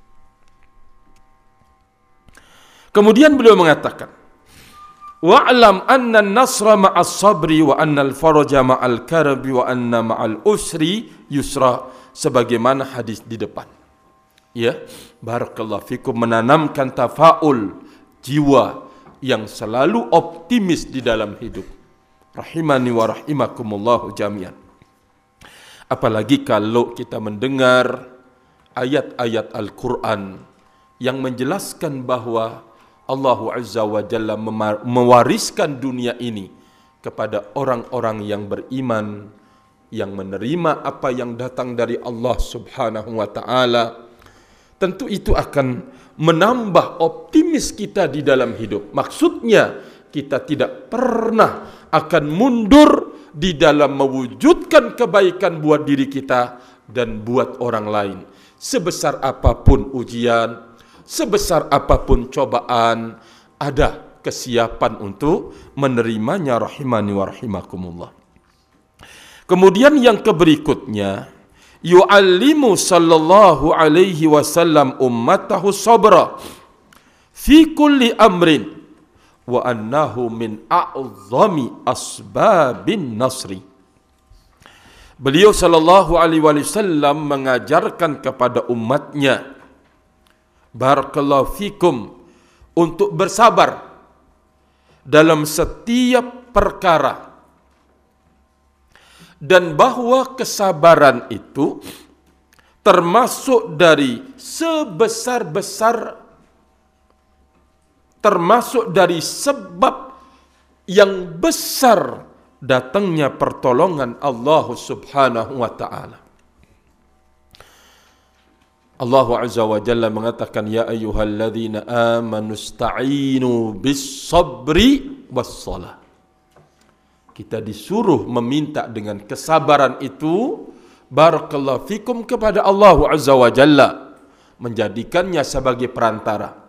Kemudian beliau mengatakan, wa'lam anna an-nasra ma'as sabri wa anna al-faraja ma'al karabi wa anna ma'al usri yusra, sebagaimana hadis di depan. Ya, barakallahu fikum, menanamkan tafaul, jiwa yang selalu optimis di dalam hidup. Rahimani wa rahimakumullahu jami'an. Apalagi kalau kita mendengar ayat-ayat Al-Quran yang menjelaskan bahwa Allah Azza wa Jalla mewariskan dunia ini kepada orang-orang yang beriman, yang menerima apa yang datang dari Allah Subhanahu wa Ta'ala. Tentu itu akan menambah optimis kita di dalam hidup. Maksudnya kita tidak pernah akan mundur di dalam mewujudkan kebaikan buat diri kita dan buat orang lain. Sebesar apapun ujian, sebesar apapun cobaan, ada kesiapan untuk menerimanya rahimani wa rahimakumullah. Kemudian yang berikutnya, yu'allimu sallallahu alaihi wasallam ummatahu sabra fi kulli amrin wa annahu min a'zami asbabin nasri. Beliau sallallahu alaihi wasallam mengajarkan kepada umatnya, barakallahu fikum, untuk bersabar dalam setiap perkara, dan bahawa kesabaran itu termasuk dari termasuk dari sebab yang besar datangnya pertolongan Allah Subhanahu wa taala. Allah Azza wa Jalla mengatakan, ya ayyuhalladzina amanu ista'inu bis-sabri was-salah. Kita disuruh meminta dengan kesabaran itu, barakallahu fikum, kepada Allah Azza wa Jalla, menjadikannya sebagai perantara.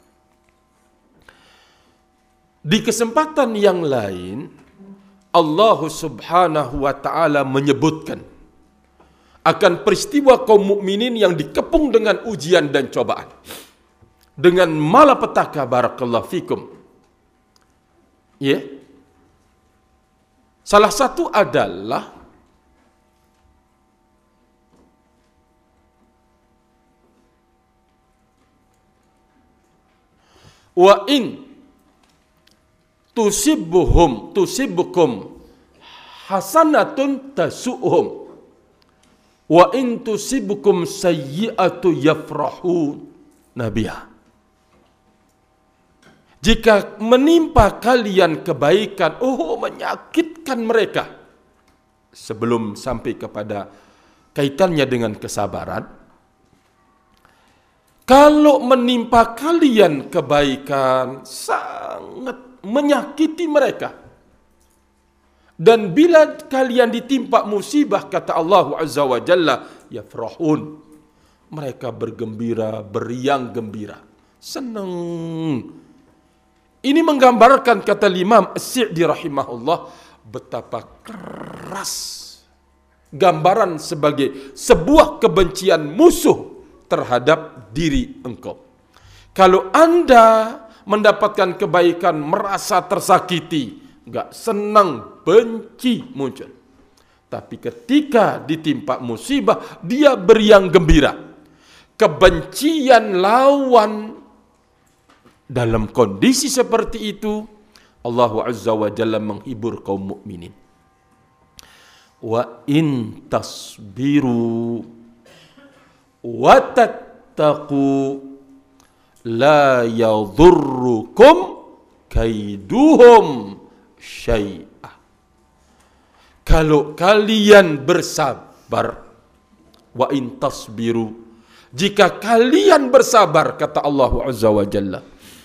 Di kesempatan yang lain, Allah Subhanahu wa taala menyebutkan akan peristiwa kaum mukminin yang dikepung dengan ujian dan cobaan, dengan malapetaka, barakallahu fikum. Ya. Salah satu adalah wa in tusibukum hasanatun tasu'hum wa in tusibukum sayyi'atu yafrahun nabiha. Jika menimpa kalian kebaikan, menyakitkan mereka. Sebelum sampai kepada kaitannya dengan kesabaran, kalau menimpa kalian kebaikan, sangat menyakiti mereka. Dan bila kalian ditimpa musibah, kata Allah Azza wa Jalla, yafrahun, mereka bergembira, beriang gembira, senang. Ini menggambarkan, kata Imam As-Sa'di rahimahullah, betapa keras gambaran sebagai sebuah kebencian musuh terhadap diri engkau. Kalau anda mendapatkan kebaikan, merasa tersakiti, enggak senang, benci muncul. Tapi ketika ditimpa musibah, dia beriang gembira. Kebencian lawan dalam kondisi seperti itu, Allah Azza wa Jalla menghibur kaum mukminin. Wa in tasbiru wa tattaqu la yadhurrukum kaiduhum syai'ah. Kalau kalian bersabar, wa in tasbiru, jika kalian bersabar, kata Allah Azza wa Jalla,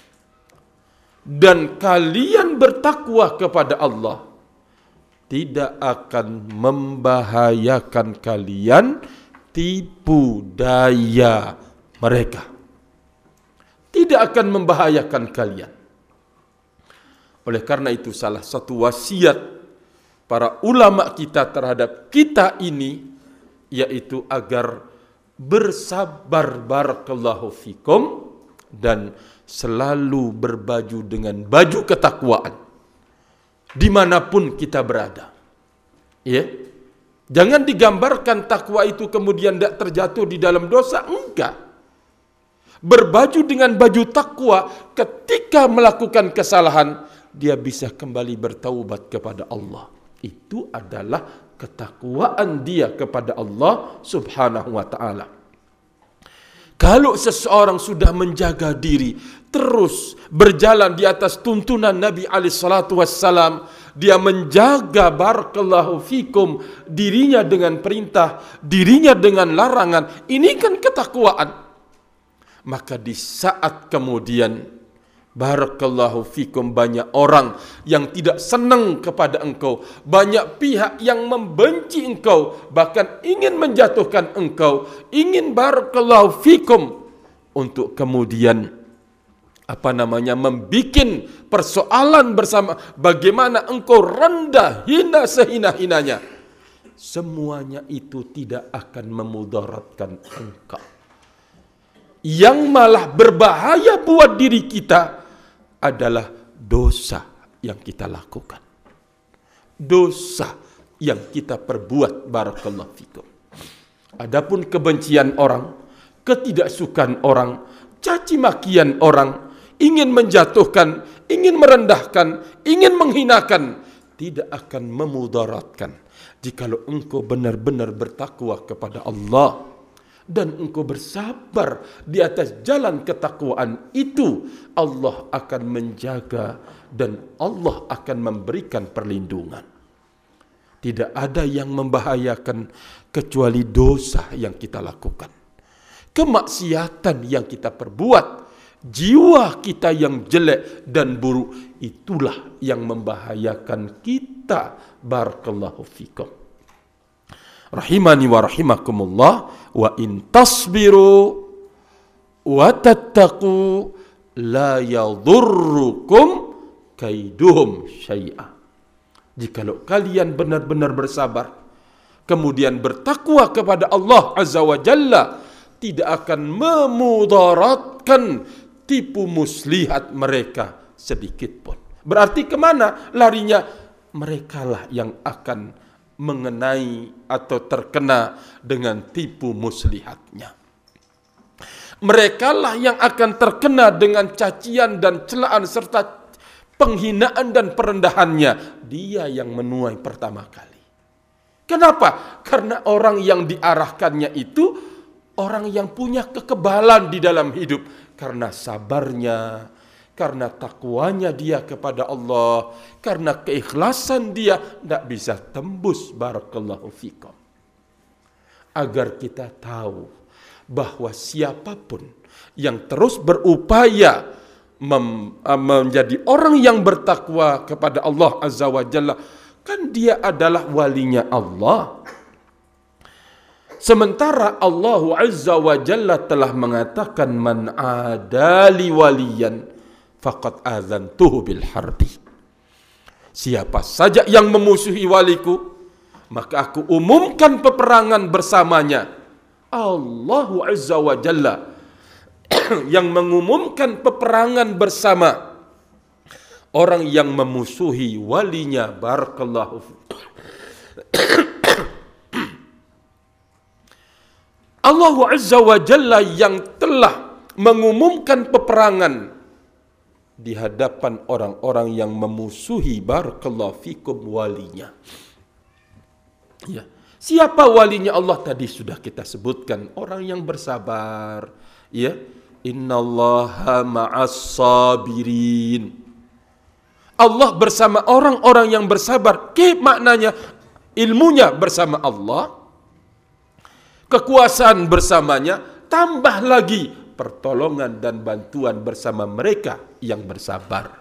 dan kalian bertakwa kepada Allah, tidak akan membahayakan kalian tipu daya mereka. Tidak akan membahayakan kalian. Oleh karena itu, salah satu wasiat para ulama kita terhadap kita ini, yaitu agar bersabar, barakallahu fikum, dan selalu berbaju dengan baju ketakwaan dimanapun kita berada. Ya, jangan digambarkan takwa itu kemudian tidak terjatuh di dalam dosa. Enggak. Berbaju dengan baju takwa, ketika melakukan kesalahan, dia bisa kembali bertaubat kepada Allah. Itu adalah ketakwaan dia kepada Allah Subhanahu wa ta'ala. Kalau seseorang sudah menjaga diri, terus berjalan di atas tuntunan Nabi SAW, dia menjaga, barakallahu fikum, dirinya dengan perintah, dirinya dengan larangan, ini kan ketakwaan. Maka di saat kemudian, barakallahu fikum, banyak orang yang tidak senang kepada engkau, banyak pihak yang membenci engkau, bahkan ingin menjatuhkan engkau, ingin, barakallahu fikum, untuk kemudian membikin persoalan bersama, bagaimana engkau rendah, hina sehina-hinanya. Semuanya itu tidak akan memudaratkan engkau. Yang malah berbahaya buat diri kita adalah dosa yang kita lakukan. Dosa yang kita perbuat, barakallahu fikum. Adapun kebencian orang, ketidaksukaan orang, caci makian orang, ingin menjatuhkan, ingin merendahkan, ingin menghinakan, tidak akan memudaratkan. Jikalau engkau benar-benar bertakwa kepada Allah dan engkau bersabar di atas jalan ketakwaan itu, Allah akan menjaga dan Allah akan memberikan perlindungan. Tidak ada yang membahayakan kecuali dosa yang kita lakukan, kemaksiatan yang kita perbuat, jiwa kita yang jelek dan buruk, itulah yang membahayakan kita. Barakallahu fikum. Rahimani wa rahimakumullah. Wa in tasbiru wa tattaqu la yadurrukum kaiduhum syai'a. Jikalau kalian benar-benar bersabar, kemudian bertakwa kepada Allah Azza wa Jalla, tidak akan memudaratkan tipu muslihat mereka sedikit pun. Berarti kemana larinya? Merekalah yang akan mengenai atau terkena dengan tipu muslihatnya. Merekalah yang akan terkena dengan cacian dan celaan serta penghinaan dan perendahannya. Dia yang menuai pertama kali. Kenapa? Karena orang yang diarahkannya itu orang yang punya kekebalan di dalam hidup. Karena sabarnya, karena takwanya dia kepada Allah, karena keikhlasan dia, tidak bisa tembus. Barakallahu fikum. Agar kita tahu bahwa siapapun yang terus berupaya menjadi orang yang bertakwa kepada Allah Azza wa Jalla, kan dia adalah walinya Allah. Sementara Allah Azza wa Jalla telah mengatakan, man adali waliyan faqad azantuhu bil harbi. Siapa saja yang memusuhi waliku, maka aku umumkan peperangan bersamanya. Allah Azza wa Jalla yang mengumumkan peperangan bersama orang yang memusuhi walinya. Barakallahu. Allah Azza wa Jalla yang telah mengumumkan peperangan di hadapan orang-orang yang memusuhi, barakallahu fikum, walinya. Ya. Siapa walinya Allah? Tadi sudah kita sebutkan, orang yang bersabar. Ya. Innallaha ma'as sabirin. Allah bersama orang-orang yang bersabar. Ke maknanya? Ilmunya bersama Allah, kekuasaan bersamanya, tambah lagi pertolongan dan bantuan bersama mereka yang bersabar.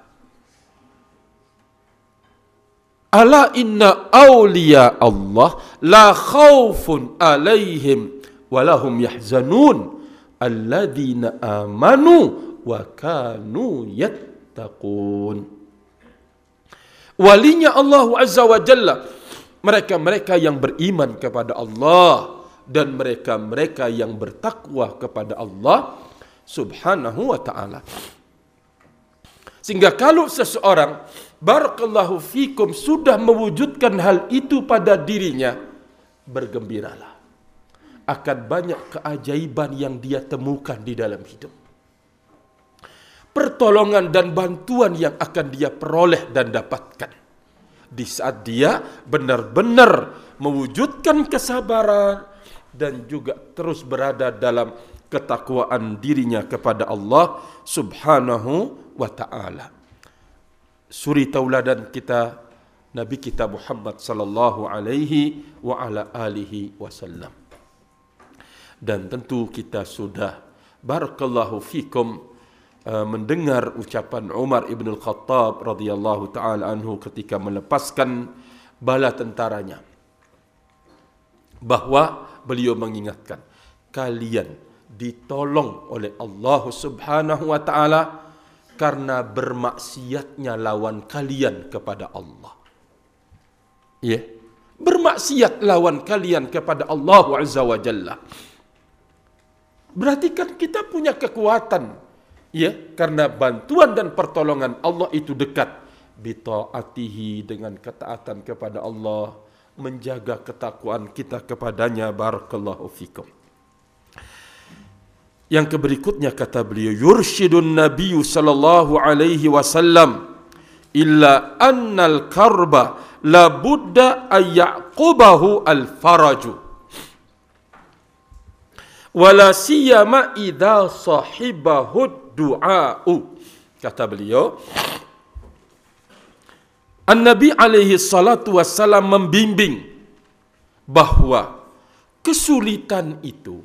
Ala inna awliya Allah la khawfun alaihim walahum yahzanun alladzina amanu wa kanu yattaqun. Walinya Allah Azza wa Jalla, mereka-mereka yang beriman kepada Allah dan mereka-mereka yang bertakwa kepada Allah Subhanahu wa ta'ala. Sehingga kalau seseorang, barakallahu fikum, sudah mewujudkan hal itu pada dirinya, bergembiralah. Akan banyak keajaiban yang dia temukan di dalam hidup. Pertolongan dan bantuan yang akan dia peroleh dan dapatkan di saat dia benar-benar mewujudkan kesabaran dan juga terus berada dalam ketakwaan dirinya kepada Allah Subhanahu wa ta'ala. Suri tauladan kita Nabi kita Muhammad sallallahu alaihi wa ala alihi wasallam. Dan tentu kita sudah, barakallahu fikum, mendengar ucapan Umar ibn al-Khattab radhiyallahu ta'ala anhu ketika melepaskan bala tentaranya, bahwa beliau mengingatkan, kalian ditolong oleh Allah Subhanahu wa ta'ala karena bermaksiatnya lawan kalian kepada Allah. Ya, bermaksiat lawan kalian kepada Allah Azza wa Jalla. Berarti kan kita punya kekuatan, ya, karena bantuan dan pertolongan Allah itu dekat. Bita'atihi, dengan ketaatan kepada Allah, menjaga ketakwaan kita kepadanya. Barakallahu fikum. Yang berikutnya kata beliau, yursyidun nabiyyu sallallahu alaihi wasallam illa annal karba la budda ayyaqubahu al faraju wala siyama idza sahibahu du'a'u. Kata beliau, An-Nabi alaihi salatu wassalam membimbing bahwa kesulitan itu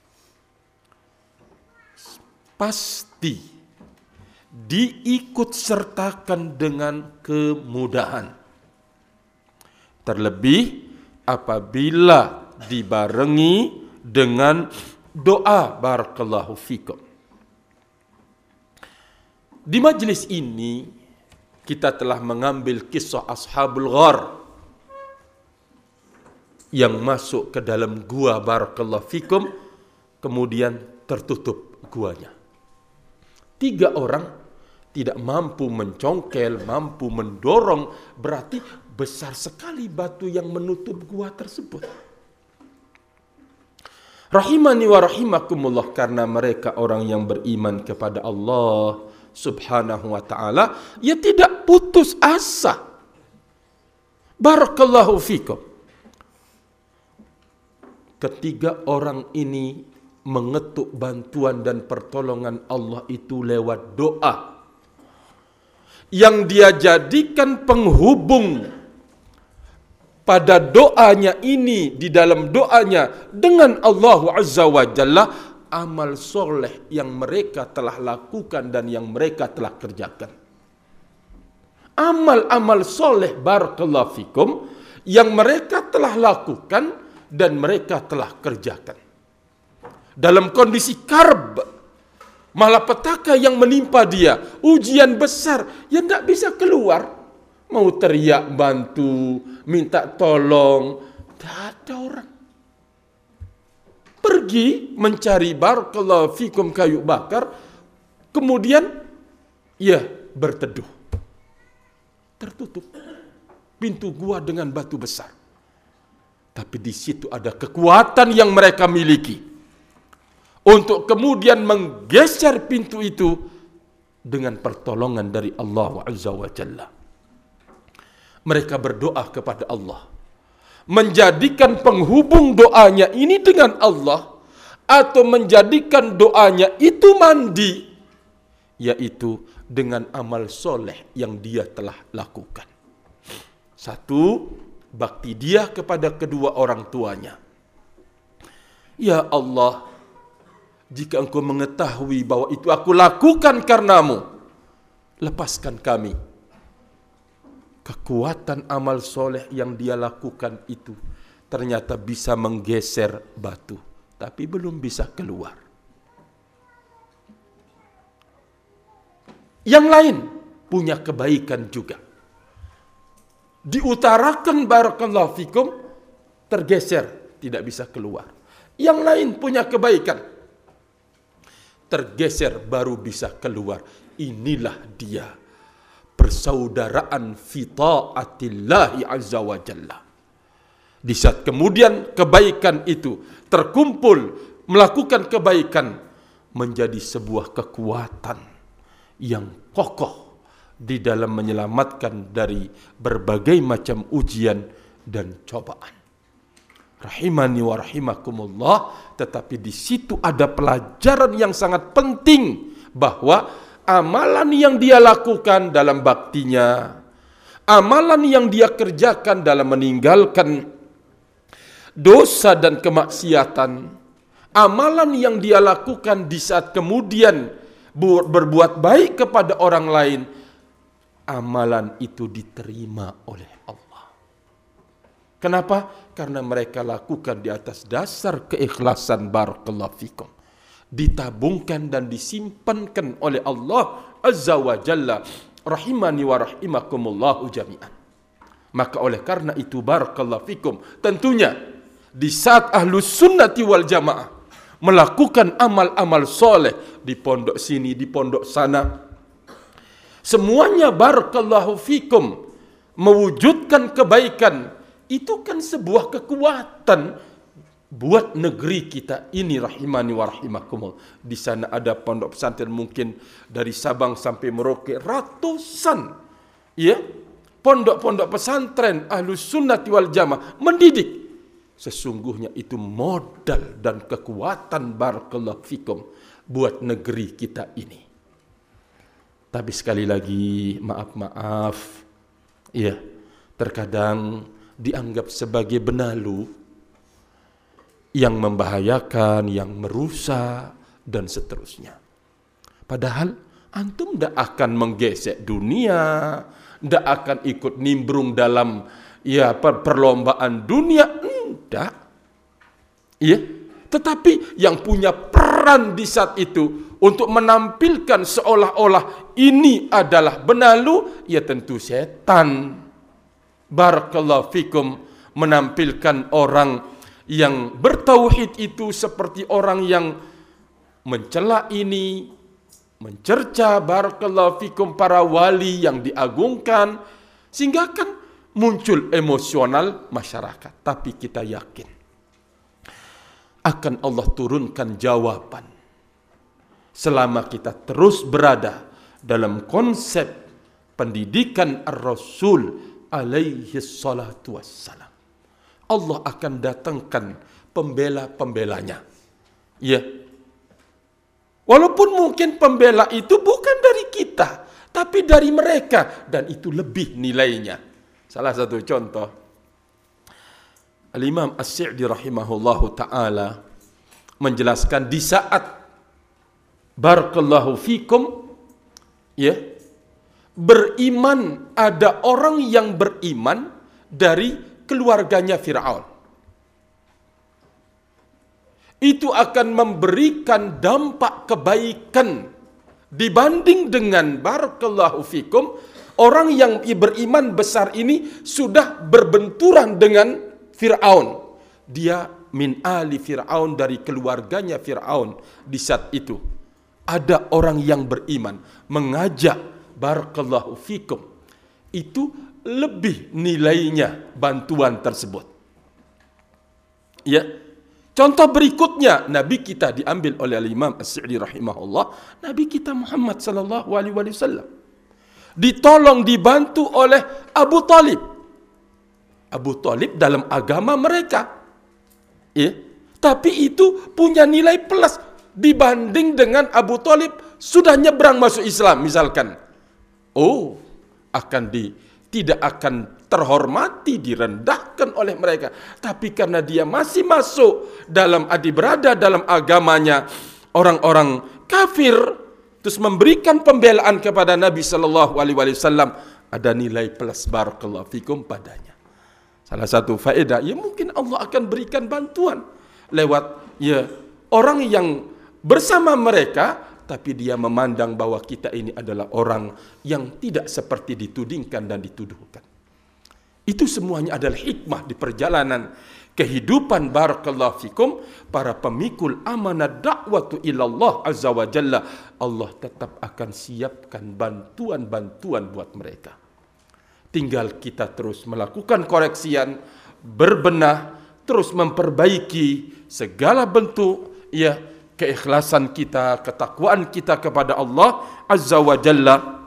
pasti diikut sertakan dengan kemudahan. Terlebih apabila dibarengi dengan doa. Barakallahu fikum. Di majlis ini kita telah mengambil kisah Ashabul Ghar yang masuk ke dalam gua. Barakallahu fikum. Kemudian tertutup guanya. 3 orang tidak mampu mencongkel, mampu mendorong, berarti besar sekali batu yang menutup gua tersebut. Rahimani wa rahimakumullah, karena mereka orang yang beriman kepada Allah Subhanahu wa ta'ala, ya tidak putus asa. Barakallahu fikum. Ketiga orang ini mengetuk bantuan dan pertolongan Allah itu lewat doa yang dia jadikan penghubung pada doanya ini, di dalam doanya dengan Allah Azza wa Jalla, amal soleh yang mereka telah lakukan dan yang mereka telah kerjakan. Amal-amal soleh, barakallahu fikum, yang mereka telah lakukan dan mereka telah kerjakan. Dalam kondisi karb, malapetaka yang menimpa dia, ujian besar, yang tak bisa keluar. Mau teriak bantu, minta tolong, tak ada orang. Pergi mencari, barakallahu fikum, kayu bakar, kemudian ya berteduh. Tertutup pintu gua dengan batu besar. Tapi di situ ada kekuatan yang mereka miliki untuk kemudian menggeser pintu itu dengan pertolongan dari Allah Azza wa Jalla. Mereka berdoa kepada Allah, menjadikan penghubung doanya ini dengan Allah, atau menjadikan doanya itu mandi, yaitu dengan amal soleh yang dia telah lakukan. 1, bakti dia kepada kedua orang tuanya. Ya Allah, jika engkau mengetahui bahwa itu aku lakukan karenamu, lepaskan kami. Kekuatan amal soleh yang dia lakukan itu ternyata bisa menggeser batu, tapi belum bisa keluar. Yang lain punya kebaikan juga. Diutarakan, barakallahu fikum, tergeser, tidak bisa keluar. Yang lain punya kebaikan, tergeser baru bisa keluar. Inilah dia persaudaraan fi ta'atillahi azza wa jalla. Di saat kemudian kebaikan itu terkumpul, melakukan kebaikan, menjadi sebuah kekuatan yang kokoh di dalam menyelamatkan dari berbagai macam ujian dan cobaan. Rahimani wa rahimakumullah. Tetapi di situ ada pelajaran yang sangat penting, bahwa amalan yang dia lakukan dalam baktinya, amalan yang dia kerjakan dalam meninggalkan dosa dan kemaksiatan, amalan yang dia lakukan di saat kemudian berbuat baik kepada orang lain, amalan itu diterima oleh Allah. Kenapa? Karena mereka lakukan di atas dasar keikhlasan, barakallahu fikum, ditabungkan dan disimpankan oleh Allah Azza wa Jalla, rahimani wa rahimakumullahu jami'an. Maka oleh karena itu barakallahu fikum, tentunya di saat Ahlus Sunnati wal Jamaah melakukan amal-amal soleh di pondok sini, di pondok sana, semuanya barakallahu fikum mewujudkan kebaikan, itu kan sebuah kekuatan buat negeri kita ini, rahimani wa rahimakumullah. Di sana ada pondok pesantren mungkin dari Sabang sampai Merauke, ratusan ya pondok-pondok pesantren Ahlus Sunnati wal Jamaah mendidik. Sesungguhnya itu modal dan kekuatan barakallahu fikum buat negeri kita ini. Tapi sekali lagi maaf ya, terkadang dianggap sebagai benalu yang membahayakan, yang merusak dan seterusnya. Padahal antum tidak akan menggesek dunia, tidak akan ikut nimbrung dalam ya perlombaan dunia, enggak. Ya, tetapi yang punya peran di saat itu untuk menampilkan seolah-olah ini adalah benalu, ya tentu setan. Barakallahu fikum, menampilkan orang yang bertauhid itu seperti orang yang mencela ini, mencerca barakallahu fikum para wali yang diagungkan, sehingga kan muncul emosional masyarakat. Tapi kita yakin akan Allah turunkan jawaban selama kita terus berada dalam konsep pendidikan Ar-Rasul alaihi salatu wassalam. Allah akan datangkan pembela-pembelanya. Ya. Walaupun mungkin pembela itu bukan dari kita, tapi dari mereka, dan itu lebih nilainya. Salah satu contoh, Al-Imam As-Sa'di rahimahullahu ta'ala menjelaskan di saat barakallahu fikum ya, beriman, ada orang yang beriman dari keluarganya Fir'aun. Itu akan memberikan dampak kebaikan dibanding dengan barakallahu fikum orang yang beriman besar ini sudah berbenturan dengan Fir'aun. Dia min ali Fir'aun, dari keluarganya Fir'aun. Di saat itu ada orang yang beriman mengajak barakallahu fikum, itu lebih nilainya bantuan tersebut. Ya. Contoh berikutnya, Nabi kita diambil oleh Imam As-Sa'di rahimahullah, Nabi kita Muhammad sallallahu alaihi wasallam ditolong, dibantu oleh Abu Talib. Abu Talib dalam agama mereka. Ya. Tapi itu punya nilai plus dibanding dengan Abu Talib sudah nyebrang masuk Islam misalkan. Oh, tidak akan terhormati, direndahkan oleh mereka. Tapi karena dia masih masuk dalam berada dalam agamanya orang-orang kafir, terus memberikan pembelaan kepada Nabi sallallahu alaihi wasallam, ada nilai plus barakallahu fikum padanya. Salah satu faedah, ya mungkin Allah akan berikan bantuan lewat ya orang yang bersama mereka, tapi dia memandang bahwa kita ini adalah orang yang tidak seperti ditudingkan dan dituduhkan. Itu semuanya adalah hikmah di perjalanan kehidupan barakallahu fikum para pemikul amanah dakwatu ilallah azza wa jalla. Allah tetap akan siapkan bantuan-bantuan buat mereka. Tinggal kita terus melakukan koreksian, berbenah, terus memperbaiki segala bentuk ya keikhlasan kita, ketakwaan kita kepada Allah azza wa jalla.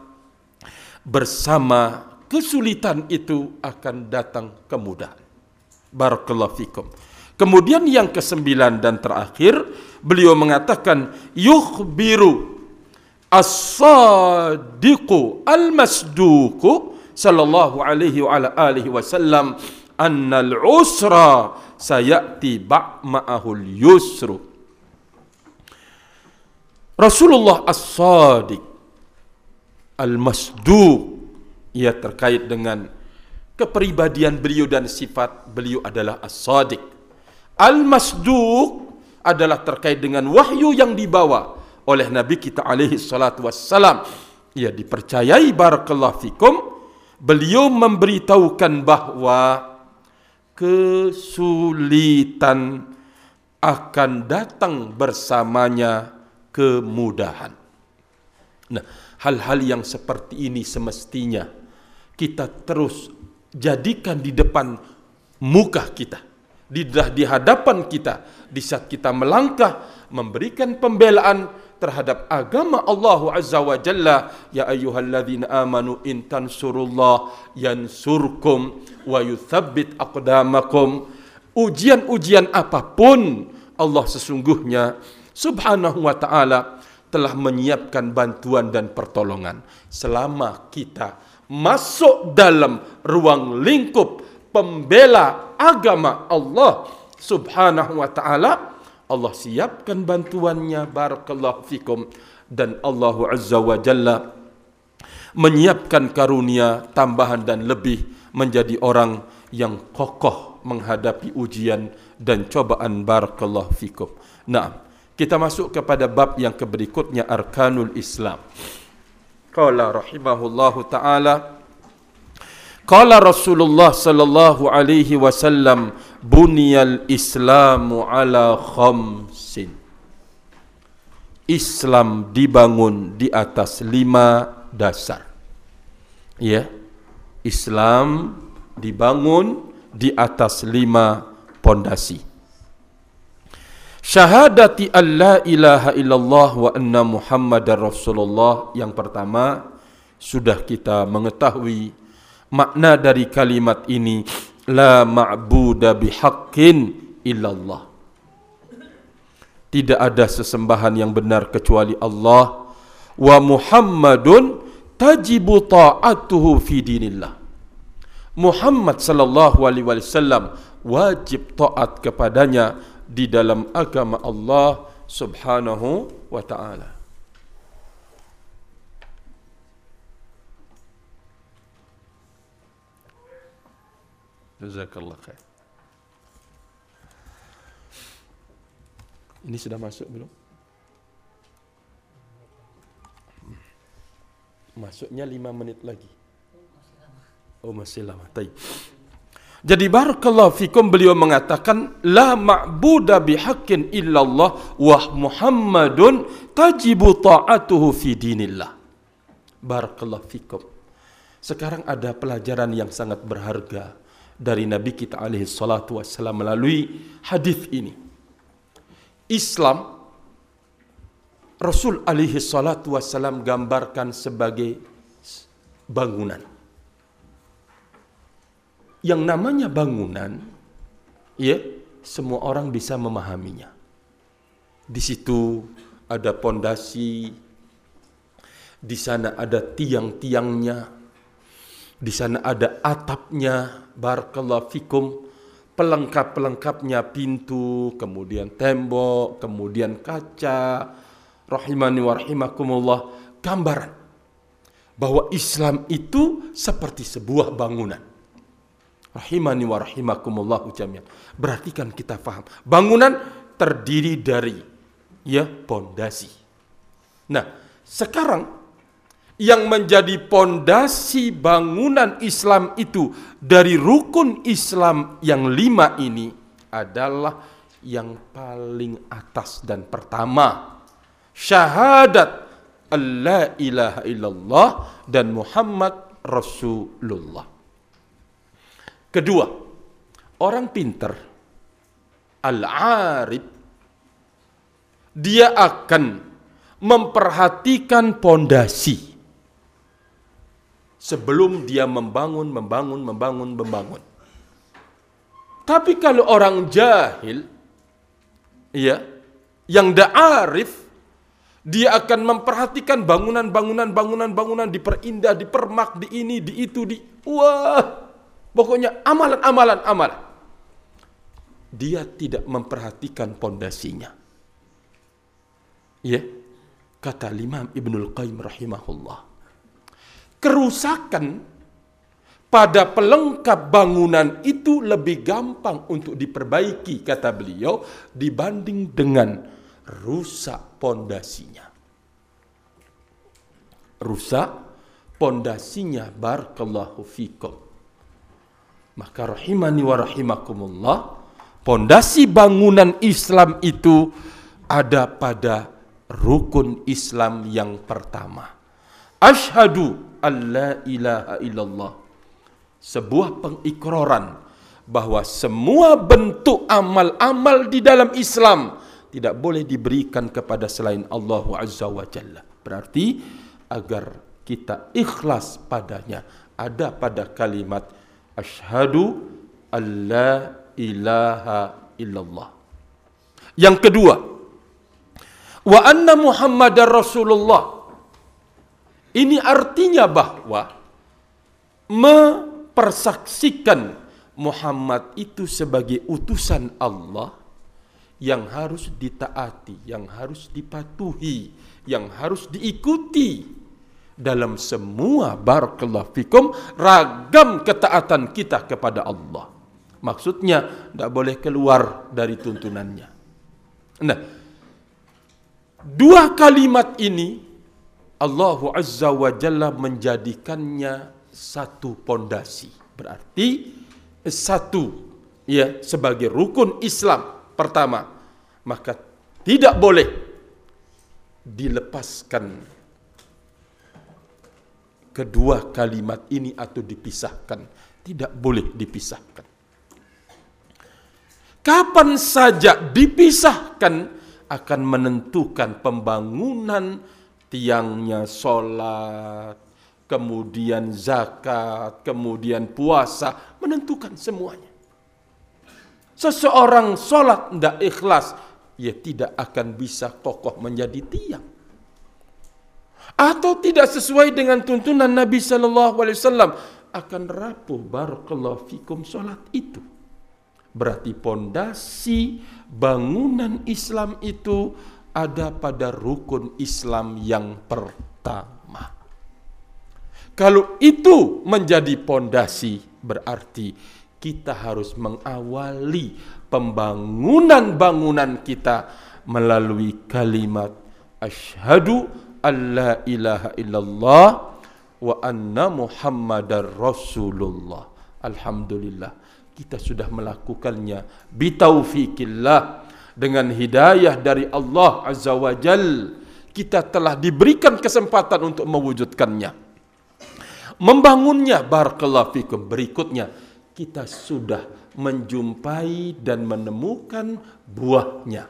Bersama kesulitan itu akan datang kemudahan. Barakallahu fikum. Kemudian yang ke-9 dan terakhir, beliau mengatakan yukhbiru as-sadiqu al-masduqu sallallahu alaihi wa ala alihi wasallam annal usra sayati ba'ma'ahul yusru. Rasulullah as-sadiq al-masduq, ia terkait dengan kepribadian beliau dan sifat beliau adalah as-sadiq. Al-masduq adalah terkait dengan wahyu yang dibawa oleh Nabi kita alaihi salatu wassalam. Ya, dipercayai barakallahu fikum, beliau memberitahukan bahawa kesulitan akan datang bersamanya kemudahan. Nah, hal-hal yang seperti ini semestinya kita terus jadikan di depan muka kita, di hadapan kita, di saat kita melangkah memberikan pembelaan terhadap agama Allah Azza wa Jalla. Ya ayyuhalladzina amanu in tansurullah yansurkum wa yuthabbit aqdamakum. Ujian-ujian apapun, Allah sesungguhnya subhanahu wa ta'ala telah menyiapkan bantuan dan pertolongan selama kita masuk dalam ruang lingkup pembela agama Allah subhanahu wa ta'ala. Allah siapkan bantuannya barakallahu fikum, dan Allah Azza wa Jalla menyiapkan karunia tambahan dan lebih menjadi orang yang kokoh menghadapi ujian dan cobaan barakallahu fikum. Nah, kita masuk kepada bab yang berikutnya, arkanul Islam. Qala rahimahullahu ta'ala, qala Rasulullah sallallahu alaihi wasallam, buniyal Islamu ala khamsin. Islam dibangun di atas 5 dasar. Ya, Islam dibangun di atas 5 pondasi. Syahadati an la ilaha illallah wa anna Muhammadar Rasulullah. Yang pertama, sudah kita mengetahui makna dari kalimat ini, la ma'buda bihaqqin illallah. Tidak ada sesembahan yang benar kecuali Allah. Wa Muhammadun tajibu ta'atuhu fi dinillah. Muhammad sallallahu alaihi wasallam wajib taat kepadanya di dalam agama Allah subhanahu wa ta'ala. Jazakallah khair. Ini sudah masuk belum? Masuknya 5 menit lagi. Oh, masih lama. Baik. Jadi barakallahu fikum, beliau mengatakan la ma'buda bihaqqin illallah wa Muhammadun tajibu ta'atuhu fi dinillah. Barakallahu fikum. Sekarang ada pelajaran yang sangat berharga dari Nabi kita alaihi salatu wassalam melalui hadis ini. Islam, Rasul alaihi salatu wassalam gambarkan sebagai bangunan. Yang namanya bangunan, ya, semua orang bisa memahaminya. Di situ ada pondasi, di sana ada tiang-tiangnya, di sana ada atapnya, barakallahu fikum, pelengkap-pelengkapnya, pintu, kemudian tembok, kemudian kaca, rahimani wa rahimakumullah, gambaran bahwa Islam itu seperti sebuah bangunan. Rahimani wa rahimakumullahu jami'an. Berarti kan kita faham, bangunan terdiri dari pondasi. Nah, sekarang yang menjadi pondasi bangunan Islam itu dari rukun Islam yang 5 ini adalah yang paling atas dan pertama, syahadat alla ilaha illallah dan Muhammad Rasulullah. Kedua, orang pintar, al-arif, dia akan memperhatikan pondasi sebelum dia membangun. Tapi kalau orang jahil, yang da'arif, dia akan memperhatikan bangunan, diperindah, dipermak, di ini, di itu, pokoknya amalan. Dia tidak memperhatikan pondasinya. Ya, kata Imam Ibnul Qayyim rahimahullah, kerusakan pada pelengkap bangunan itu lebih gampang untuk diperbaiki, kata beliau, dibanding dengan rusak pondasinya. Rusak pondasinya, barakallahu fikum. Maka rahimani wa rahimakumullah, pondasi bangunan Islam itu ada pada rukun Islam yang pertama. Asyhadu an la ilaha illallah. Sebuah pengikraran bahwa semua bentuk amal-amal di dalam Islam tidak boleh diberikan kepada selain Allah Azza wa Jalla. Berarti agar kita ikhlas padanya, ada pada kalimat asyhadu an la ilaha illallah. Yang kedua, wa anna Muhammadar Rasulullah. Ini artinya bahwa persaksikan Muhammad itu sebagai utusan Allah yang harus ditaati, yang harus dipatuhi, yang harus diikuti dalam semua, barakallahu fikum, ragam ketaatan kita kepada Allah. Maksudnya tidak boleh keluar dari tuntunannya. Nah, dua kalimat ini Allah Azza wa Jalla menjadikannya satu pondasi, berarti satu, ya, sebagai rukun Islam pertama, maka tidak boleh dilepaskan kedua kalimat ini atau dipisahkan, tidak boleh dipisahkan. Kapan saja dipisahkan akan menentukan pembangunan tiangnya sholat, kemudian zakat, kemudian puasa, menentukan semuanya. Seseorang sholat tidak ikhlas, ya tidak akan bisa kokoh menjadi tiang. Atau tidak sesuai dengan tuntunan Nabi SAW, akan rapuh, barakallahu fikum, sholat itu. Berarti pondasi bangunan Islam itu ada pada rukun Islam yang pertama. Kalau itu menjadi pondasi, berarti kita harus mengawali pembangunan bangunan kita melalui kalimat asyhadu an la ilaha illallah wa anna Muhammadar Rasulullah. Alhamdulillah, kita sudah melakukannya bitaufikillah, dengan hidayah dari Allah Azza wa Jal. Kita telah diberikan kesempatan untuk mewujudkannya, membangunnya, barakallahu fikum. Berikutnya kita sudah menjumpai dan menemukan buahnya.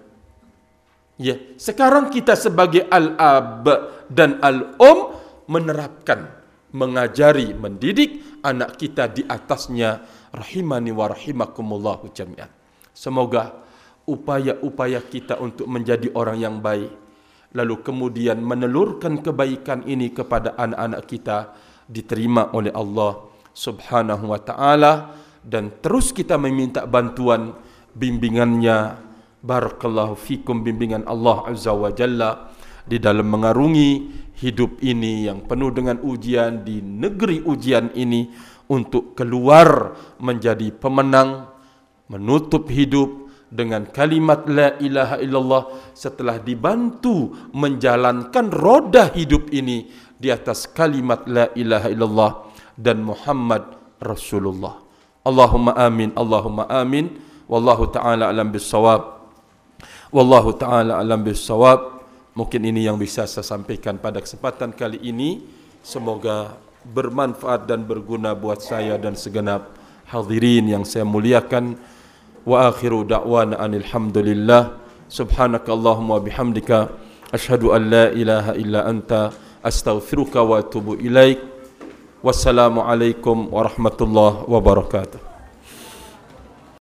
Ya, sekarang kita sebagai al-ab dan al-um menerapkan, mengajari, mendidik anak kita di atasnya, rahimani wa rahimakumullahu jami'an. Semoga upaya-upaya kita untuk menjadi orang yang baik, lalu kemudian menelurkan kebaikan ini kepada anak-anak kita, diterima oleh Allah Subhanahu wa ta'ala, dan terus kita meminta bantuan bimbingannya, barakallahu fikum, bimbingan Allah Azza wa Jalla di dalam mengarungi hidup ini yang penuh dengan ujian, di negeri ujian ini, untuk keluar menjadi pemenang, menutup hidup dengan kalimat la ilaha illallah setelah dibantu menjalankan roda hidup ini di atas kalimat la ilaha illallah dan Muhammad Rasulullah. Allahumma amin, Allahumma amin. Wallahu ta'ala alam bissawab. Wallahu ta'ala alam bissawab. Mungkin ini yang bisa saya sampaikan pada kesempatan kali ini. Semoga bermanfaat dan berguna buat saya dan segenap hadirin yang saya muliakan. Wa akhiru da'wana alhamdulillah. Subhanakallahumma bihamdika asyhadu an la ilaha illa anta astaghfiruka wa atubu ilaik. Wassalamualaikum warahmatullahi wabarakatuh.